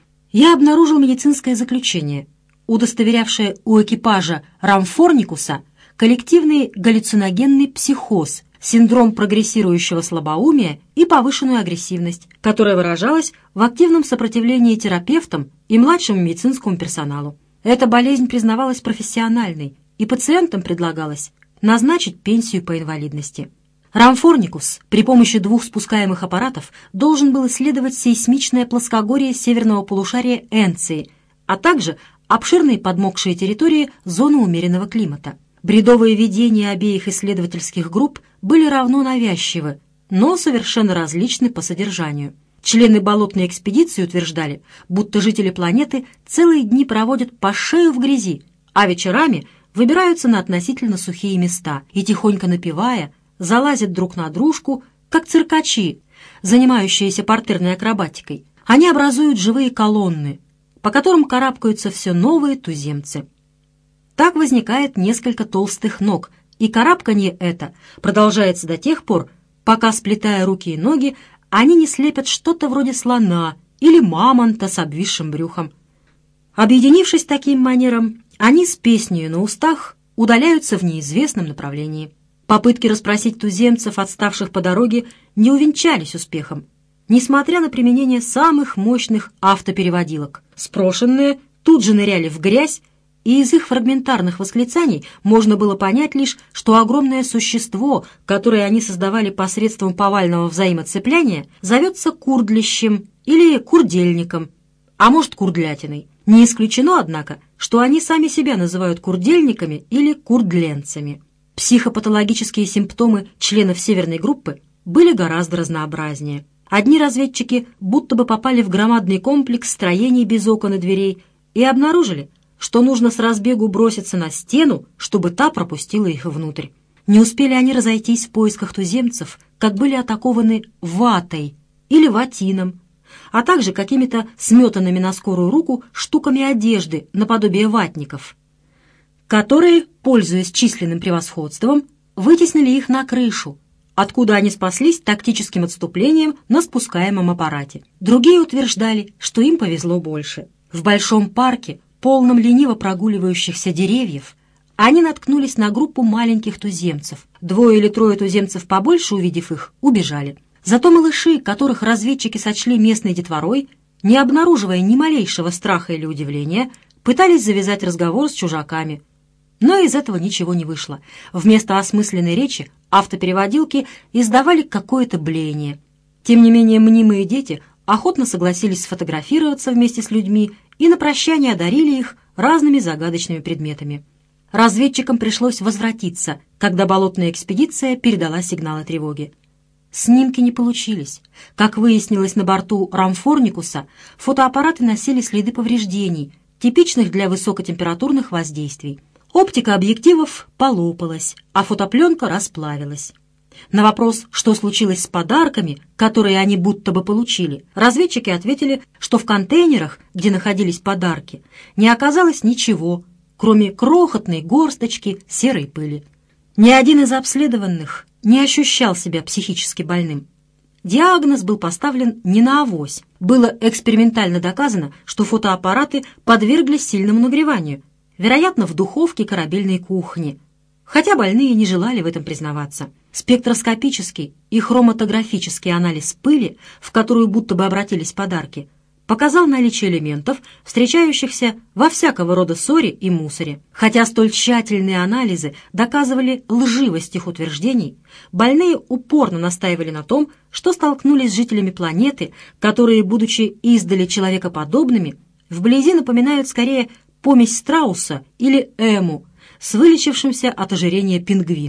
Я обнаружил медицинское заключение, удостоверявшее у экипажа Рамфорникуса коллективный галлюциногенный психоз, синдром прогрессирующего слабоумия и повышенную агрессивность, которая выражалась в активном сопротивлении терапевтам и младшему медицинскому персоналу. Эта болезнь признавалась профессиональной, и пациентам предлагалось назначить пенсию по инвалидности. Рамфорникус при помощи двух спускаемых аппаратов должен был исследовать сейсмичное плоскогорье северного полушария Энции, а также обширные подмокшие территории зоны умеренного климата. Бредовые видения обеих исследовательских групп были равно навязчивы, но совершенно различны по содержанию. Члены болотной экспедиции утверждали, будто жители планеты целые дни проводят по шею в грязи, а вечерами выбираются на относительно сухие места и, тихонько напевая, залазят друг на дружку, как циркачи, занимающиеся партерной акробатикой. Они образуют живые колонны, по которым карабкаются все новые туземцы. Так возникает несколько толстых ног, и карабканье это продолжается до тех пор, пока, сплетая руки и ноги, они не слепят что-то вроде слона или мамонта с обвисшим брюхом. Объединившись таким манером, они с песнею на устах удаляются в неизвестном направлении. Попытки расспросить туземцев, отставших по дороге, не увенчались успехом, несмотря на применение самых мощных автопереводилок. Спрошенные тут же ныряли в грязь, и из их фрагментарных восклицаний можно было понять лишь, что огромное существо, которое они создавали посредством повального взаимоцепляния, зовется курдлищем или курдельником, а может курдлятиной. Не исключено, однако, что они сами себя называют курдельниками или курдленцами. Психопатологические симптомы членов северной группы были гораздо разнообразнее. Одни разведчики будто бы попали в громадный комплекс строений без окон и дверей и обнаружили, что нужно с разбегу броситься на стену, чтобы та пропустила их внутрь. Не успели они разойтись в поисках туземцев, как были атакованы ватой или ватином, а также какими-то сметанными на скорую руку штуками одежды наподобие ватников, которые, пользуясь численным превосходством, вытеснили их на крышу, откуда они спаслись тактическим отступлением на спускаемом аппарате. Другие утверждали, что им повезло больше. В большом парке, полном лениво прогуливающихся деревьев, они наткнулись на группу маленьких туземцев. Двое или трое туземцев побольше, увидев их, убежали. Зато малыши, которых разведчики сочли местной детворой, не обнаруживая ни малейшего страха или удивления, пытались завязать разговор с чужаками. Но из этого ничего не вышло. Вместо осмысленной речи автопереводилки издавали какое-то блеяние. Тем не менее, мнимые дети охотно согласились сфотографироваться вместе с людьми и на прощание одарили их разными загадочными предметами. Разведчикам пришлось возвратиться, когда болотная экспедиция передала сигналы тревоги. Снимки не получились. Как выяснилось на борту Рамфорникуса, фотоаппараты носили следы повреждений, типичных для высокотемпературных воздействий. Оптика объективов полопалась, а фотопленка расплавилась. На вопрос, что случилось с подарками, которые они будто бы получили, разведчики ответили, что в контейнерах, где находились подарки, не оказалось ничего, кроме крохотной горсточки серой пыли. Ни один из обследованных не ощущал себя психически больным. Диагноз был поставлен не на авось. Было экспериментально доказано, что фотоаппараты подверглись сильному нагреванию, вероятно, в духовке корабельной кухни, хотя больные не желали в этом признаваться. Спектроскопический и хроматографический анализ пыли, в которую будто бы обратились подарки, показал наличие элементов, встречающихся во всякого рода ссоре и мусоре. Хотя столь тщательные анализы доказывали лживость их утверждений, больные упорно настаивали на том, что столкнулись с жителями планеты, которые, будучи издали человекоподобными, вблизи напоминают скорее помесь страуса или эму с вылечившимся от ожирения пингвином.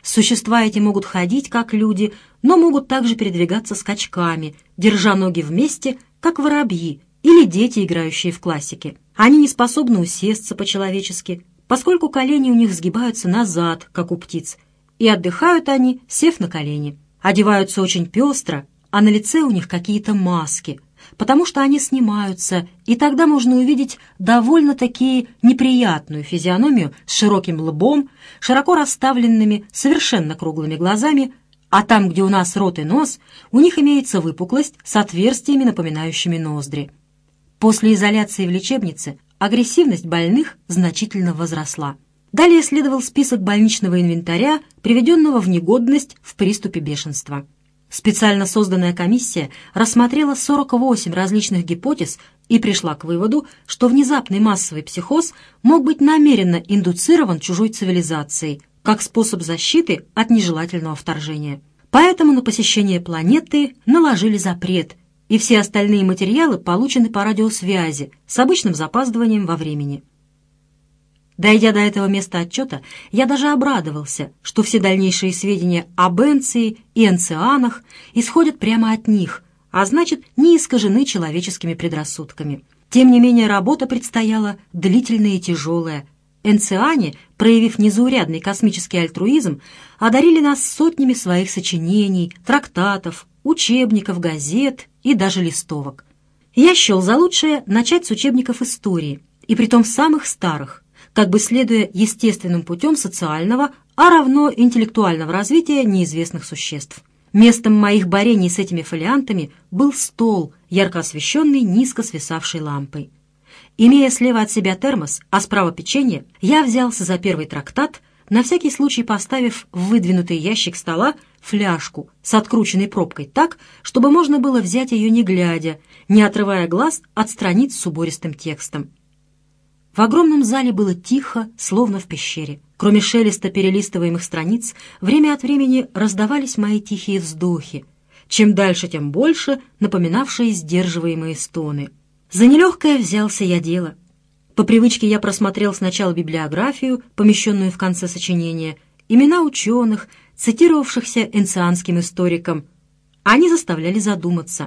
Существа эти могут ходить, как люди, но могут также передвигаться скачками, держа ноги вместе, как воробьи или дети, играющие в классике. Они не способны усесться по-человечески, поскольку колени у них сгибаются назад, как у птиц, и отдыхают они, сев на колени. Одеваются очень пестро, а на лице у них какие-то маски, потому что они снимаются, и тогда можно увидеть довольно-таки неприятную физиономию с широким лбом, широко расставленными, совершенно круглыми глазами, а там, где у нас рот и нос, у них имеется выпуклость с отверстиями, напоминающими ноздри. После изоляции в лечебнице агрессивность больных значительно возросла. Далее следовал список больничного инвентаря, приведенного в негодность в приступе бешенства. Специально созданная комиссия рассмотрела сорок восемь различных гипотез и пришла к выводу, что внезапный массовый психоз мог быть намеренно индуцирован чужой цивилизацией, как способ защиты от нежелательного вторжения. Поэтому на посещение планеты наложили запрет, и все остальные материалы получены по радиосвязи с обычным запаздыванием во времени. Дойдя до этого места отчета, я даже обрадовался, что все дальнейшие сведения об Энции и энцианах исходят прямо от них, а значит, не искажены человеческими предрассудками. Тем не менее, работа предстояла длительная и тяжелая. Энциане, проявив незаурядный космический альтруизм, одарили нас сотнями своих сочинений, трактатов, учебников, газет и даже листовок. Я счел за лучшее начать с учебников истории, и притом самых старых, как бы следуя естественным путем социального, а равно интеллектуального развития неизвестных существ. Местом моих борений с этими фолиантами был стол, ярко освещенный низко свисавшей лампой. Имея слева от себя термос, а справа печенье, я взялся за первый трактат, на всякий случай поставив в выдвинутый ящик стола фляжку с открученной пробкой так, чтобы можно было взять ее не глядя, не отрывая глаз от страниц с убористым текстом. В огромном зале было тихо, словно в пещере. Кроме шелеста перелистываемых страниц, время от времени раздавались мои тихие вздохи, чем дальше, тем больше напоминавшие сдерживаемые стоны. За нелегкое взялся я дело. По привычке я просмотрел сначала библиографию, помещенную в конце сочинения, имена ученых, цитировавшихся энцианским историком. Они заставляли задуматься.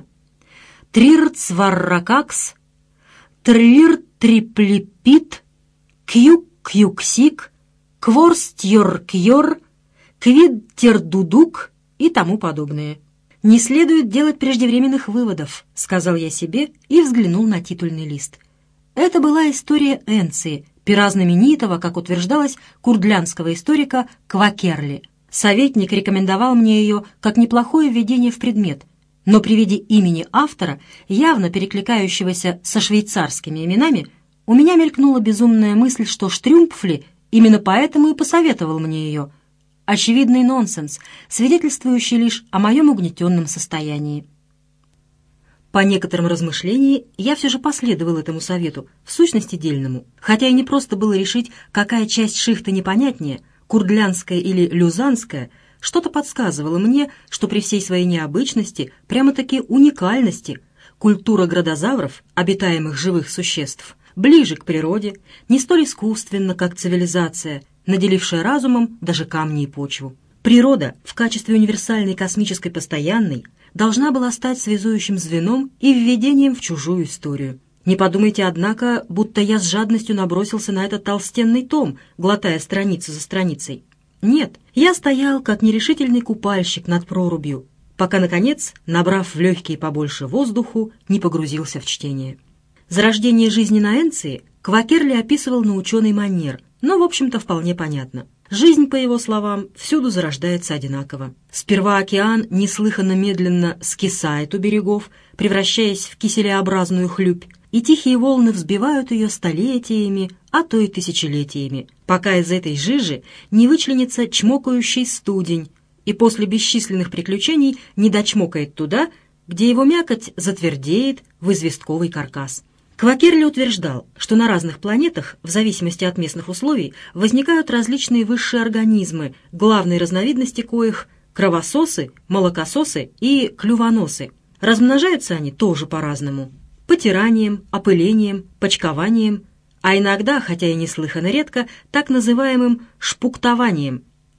Трирцварракакс, Трир триплепит, кью-кью-ксик, кворстьор-кьор, квидтердудук и тому подобное. «Не следует делать преждевременных выводов», — сказал я себе и взглянул на титульный лист. Это была история Энции, пера знаменитого, как утверждалось, курдлянского историка Квакерли. Советник рекомендовал мне ее как неплохое введение в предмет, но при виде имени автора, явно перекликающегося со швейцарскими именами, у меня мелькнула безумная мысль, что Штрюмпфли именно поэтому и посоветовал мне ее. Очевидный нонсенс, свидетельствующий лишь о моем угнетенном состоянии. По некоторым размышлениям я все же последовал этому совету, в сущности дельному, хотя и не просто было решить, какая часть шихты непонятнее, курдлянская или люзанская. Что-то подсказывало мне, что при всей своей необычности, прямо-таки уникальности, культура градозавров, обитаемых живых существ, ближе к природе, не столь искусственна, как цивилизация, наделившая разумом даже камни и почву. Природа в качестве универсальной космической постоянной должна была стать связующим звеном и введением в чужую историю. Не подумайте, однако, будто я с жадностью набросился на этот толстенный том, глотая страницу за страницей. Нет, я стоял, как нерешительный купальщик над прорубью, пока, наконец, набрав в легкие побольше воздуху, не погрузился в чтение. Зарождение жизни на Энции Квакерли описывал на ученый манер, но, в общем-то, вполне понятно. Жизнь, по его словам, всюду зарождается одинаково. Сперва океан неслыханно медленно скисает у берегов, превращаясь в киселеобразную хлюпь, и тихие волны взбивают ее столетиями, а то и тысячелетиями, пока из этой жижи не вычленится чмокающий студень, и после бесчисленных приключений не дочмокает туда, где его мякоть затвердеет в известковый каркас. Квакерли утверждал, что на разных планетах, в зависимости от местных условий, возникают различные высшие организмы, главной разновидности коих – кровососы, молокососы и клювоносы. Размножаются они тоже по-разному – потиранием, опылением, почкованием, а иногда, хотя и неслыханно редко, так называемым шпуктованием.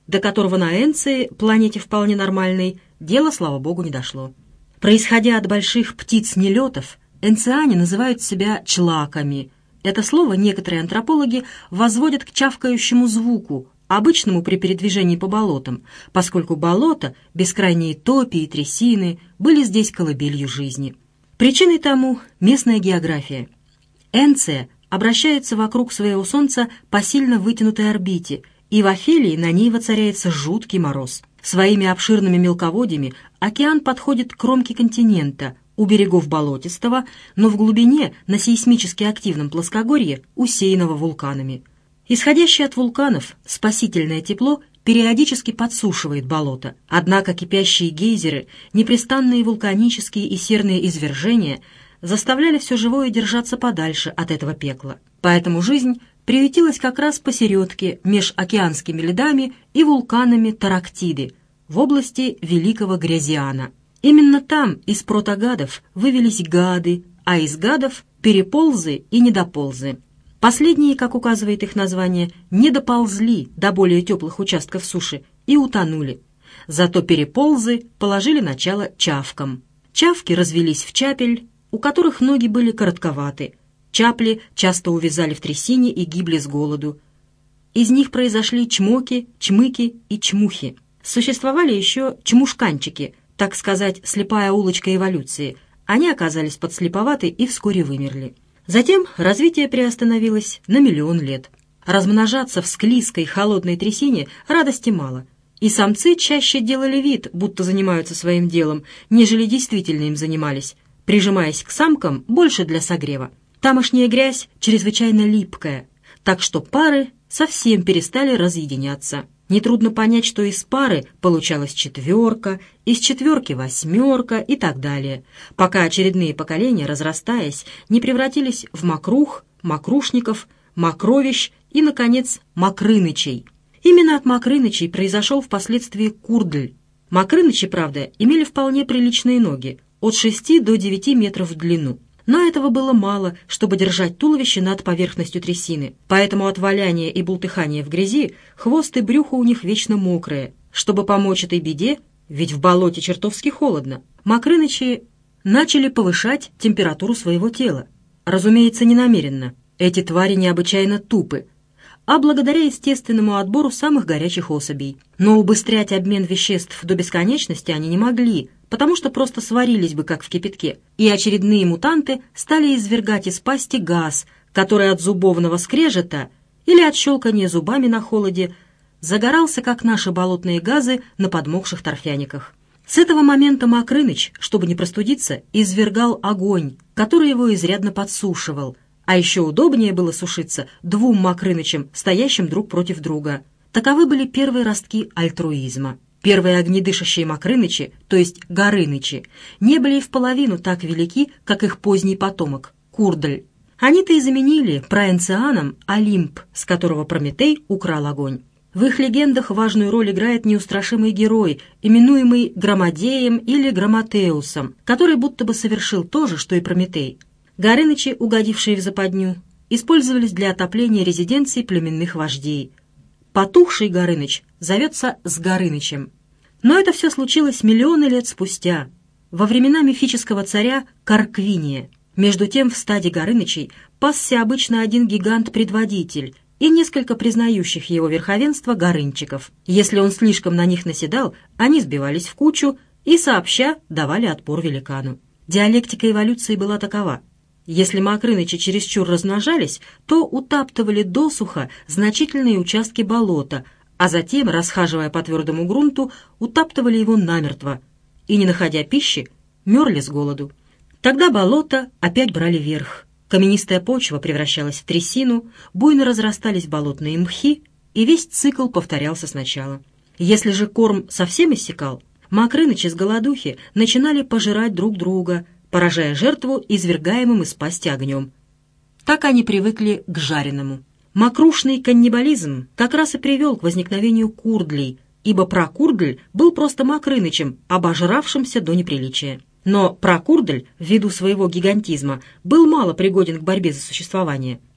до которого на Энции, планете вполне нормальной, дело, слава богу, не дошло. Происходя от больших птиц-нелетов, энциане называют себя члаками. Это слово некоторые антропологи возводят к чавкающему звуку, обычному при передвижении по болотам, поскольку болота, бескрайние топи и трясины были здесь колыбелью жизни. Причиной тому местная география. Энция обращается вокруг своего Солнца по сильно вытянутой орбите, и в Офелии на ней воцаряется жуткий мороз. Своими обширными мелководьями океан подходит к кромке континента, у берегов болотистого, но в глубине, на сейсмически активном плоскогорье, усеянного вулканами. Исходящее от вулканов спасительное тепло периодически подсушивает болото, однако кипящие гейзеры, непрестанные вулканические и серные извержения заставляли все живое держаться подальше от этого пекла. Поэтому жизнь приютилась как раз посередке меж океанскими ледами и вулканами Тарактиды в области Великого Грязиана. Именно там из протогадов вывелись гады, а из гадов – переползы и недоползы. Последние, как указывает их название, не доползли до более теплых участков суши и утонули. Зато переползы положили начало чавкам. Чавки развелись в чапель, у которых ноги были коротковаты. Чапли часто увязали в трясине и гибли с голоду. Из них произошли чмоки, чмыки и чмухи. Существовали еще чмушканчики, так сказать, слепая улочка эволюции. Они оказались подслеповаты и вскоре вымерли. Затем развитие приостановилось на миллион лет. Размножаться в склизкой холодной трясине радости мало, и самцы чаще делали вид, будто занимаются своим делом, нежели действительно им занимались, прижимаясь к самкам больше для согрева. Тамошняя грязь чрезвычайно липкая, так что пары совсем перестали разъединяться. Нетрудно понять, что из пары получалась четверка, из четверки восьмерка и так далее, пока очередные поколения, разрастаясь, не превратились в мокрух, мокрушников, мокровищ и, наконец, мокрынычей. Именно от мокрынычей произошел впоследствии курдль. Мокрынычи, правда, имели вполне приличные ноги, от шести до девяти метров в длину. Но этого было мало, чтобы держать туловище над поверхностью трясины, поэтому от валяния и бултыхания в грязи хвост и брюхо у них вечно мокрые. Чтобы помочь этой беде, ведь в болоте чертовски холодно, мокрынычи начали повышать температуру своего тела. Разумеется, ненамеренно. Эти твари необычайно тупы, а благодаря естественному отбору самых горячих особей. Но убыстрять обмен веществ до бесконечности они не могли, потому что просто сварились бы, как в кипятке, и очередные мутанты стали извергать из пасти газ, который от зубовного скрежета или от щелкания зубами на холоде загорался, как наши болотные газы на подмокших торфяниках. С этого момента Мокрыныч, чтобы не простудиться, извергал огонь, который его изрядно подсушивал, а еще удобнее было сушиться двум Мокрынычам, стоящим друг против друга. Таковы были первые ростки альтруизма. Первые огнедышащие Мокрынычи, то есть Горынычи, не были и в половину так велики, как их поздний потомок – Курдль. Они-то и заменили праэнцианам Олимп, с которого Прометей украл огонь. В их легендах важную роль играет неустрашимый герой, именуемый Громадеем или Громотеусом, который будто бы совершил то же, что и Прометей. Горынычи, угодившие в западню, использовались для отопления резиденций племенных вождей. Потухший Горыныч зовется Сгорынычем. Но это все случилось миллионы лет спустя, во времена мифического царя Карквиния. Между тем в стаде Горынычей пасся обычно один гигант-предводитель и несколько признающих его верховенство горынчиков. Если он слишком на них наседал, они сбивались в кучу и сообща давали отпор великану. Диалектика эволюции была такова. Если Мокрынычи чересчур размножались, то утаптывали досуха значительные участки болота, а затем, расхаживая по твердому грунту, утаптывали его намертво и, не находя пищи, мерли с голоду. Тогда болота опять брали верх. Каменистая почва превращалась в трясину, буйно разрастались болотные мхи, и весь цикл повторялся сначала. Если же корм совсем иссякал, Мокрынычи с голодухи начинали пожирать друг друга, поражая жертву извергаемым из пасти огнем. Так они привыкли к жареному. Мокрушный каннибализм как раз и привел к возникновению курдлей, ибо пракурдль был просто Мокрынычем, обожравшимся до неприличия. Но пракурдль, ввиду своего гигантизма, был мало пригоден к борьбе за существование.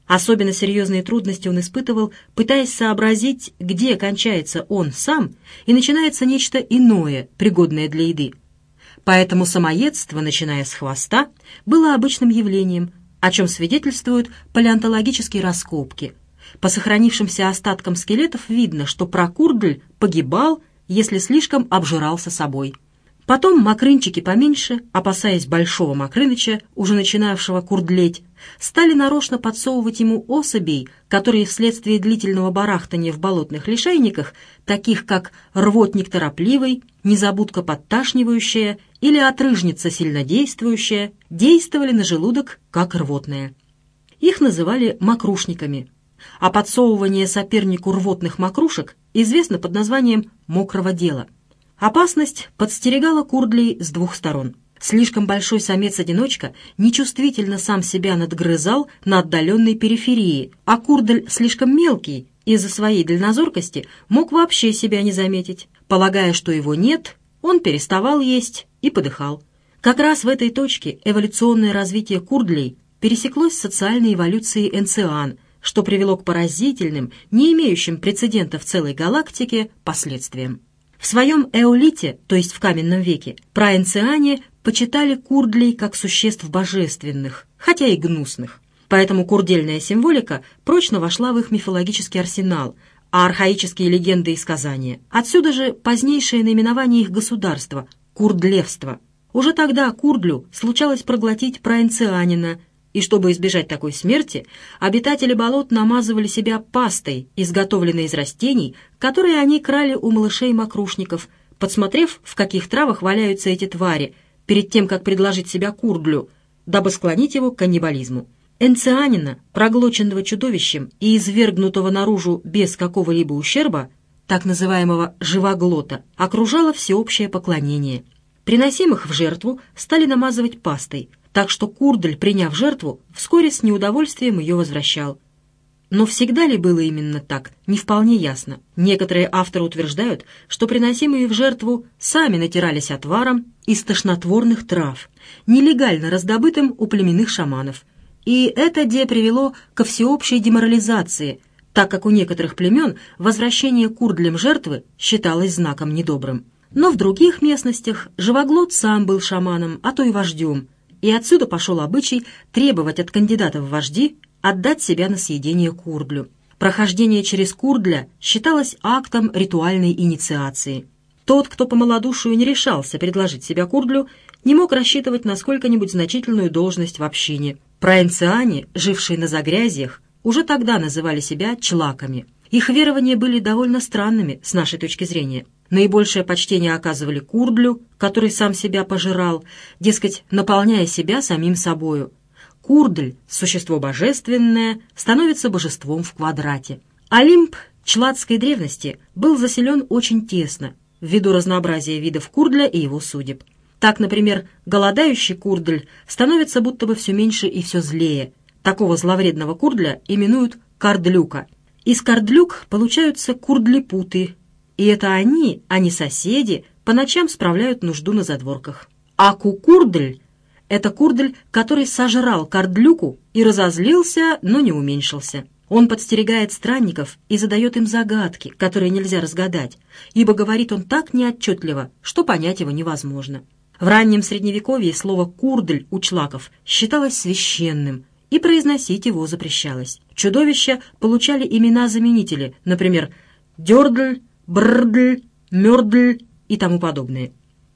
Особенно серьезные трудности он испытывал, пытаясь сообразить, где кончается он сам и начинается нечто иное, пригодное для еды. Поэтому самоедство, начиная с хвоста, было обычным явлением, о чем свидетельствуют палеонтологические раскопки. По сохранившимся остаткам скелетов видно, что прокурдль погибал, если слишком обжирался собой. Потом мокрынчики поменьше, опасаясь большого мокрыныча, уже начинавшего курдлеть, стали нарочно подсовывать ему особей, которые вследствие длительного барахтания в болотных лишайниках, таких как рвотник торопливый, незабудка подташнивающая или отрыжница сильнодействующая, действовали на желудок как рвотное. Их называли мокрушниками, а подсовывание сопернику рвотных мокрушек известно под названием «мокрого дела». Опасность подстерегала курдлей с двух сторон. Слишком большой самец-одиночка нечувствительно сам себя надгрызал на отдаленной периферии, а курдль слишком мелкий из-за своей дальнозоркости мог вообще себя не заметить. Полагая, что его нет, он переставал есть и подыхал. Как раз в этой точке эволюционное развитие курдлей пересеклось с социальной эволюцией энциан, что привело к поразительным, не имеющим прецедента в целой галактике, последствиям. В своем эолите, то есть в каменном веке, праэнциане почитали курдлей как существ божественных, хотя и гнусных. Поэтому курдельная символика прочно вошла в их мифологический арсенал, а архаические легенды и сказания. Отсюда же позднейшее наименование их государства – курдлевство. Уже тогда курдлю случалось проглотить праэнцианина, и чтобы избежать такой смерти, обитатели болот намазывали себя пастой, изготовленной из растений, которые они крали у малышей-мокрушников, подсмотрев, в каких травах валяются эти твари, перед тем, как предложить себя курдлю, дабы склонить его к каннибализму. Энцианина, проглоченного чудовищем и извергнутого наружу без какого-либо ущерба, так называемого «живоглота», окружало всеобщее поклонение. Приносимых в жертву стали намазывать пастой, так что курдль, приняв жертву, вскоре с неудовольствием ее возвращал. Но всегда ли было именно так, не вполне ясно. Некоторые авторы утверждают, что приносимые в жертву сами натирались отваром из тошнотворных трав, нелегально раздобытым у племенных шаманов. И это де привело ко всеобщей деморализации, так как у некоторых племен возвращение курдлям жертвы считалось знаком недобрым. Но в других местностях живоглот сам был шаманом, а то и вождем, и отсюда пошел обычай требовать от кандидата в вожди отдать себя на съедение курдлю. Прохождение через курдля считалось актом ритуальной инициации. Тот, кто по малодушию не решался предложить себя курдлю, не мог рассчитывать на сколько-нибудь значительную должность в общине. Праэнциане, жившие на загрязьях, уже тогда называли себя члаками. Их верования были довольно странными с нашей точки зрения. Наибольшее почтение оказывали курдлю, который сам себя пожирал, дескать, наполняя себя самим собою. Курдль, существо божественное, становится божеством в квадрате. Олимп чладской древности был заселен очень тесно, ввиду разнообразия видов курдля и его судеб. Так, например, голодающий курдль становится будто бы все меньше и все злее. Такого зловредного курдля именуют кардлюка. Из кардлюк получаются курдлипуты, и это они, а не соседи, по ночам справляют нужду на задворках. А кукурдль — это курдль, который сожрал кардлюку и разозлился, но не уменьшился. Он подстерегает странников и задает им загадки, которые нельзя разгадать, ибо говорит он так неотчетливо, что понять его невозможно. В раннем Средневековье слово «курдль» у члаков считалось священным, и произносить его запрещалось. Чудовища получали имена-заменители, например, дёрдль, брдль, мёрдль и тому подобное.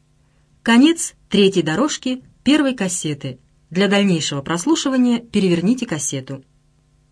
Конец третьей дорожки первой кассеты. Для дальнейшего прослушивания переверните кассету.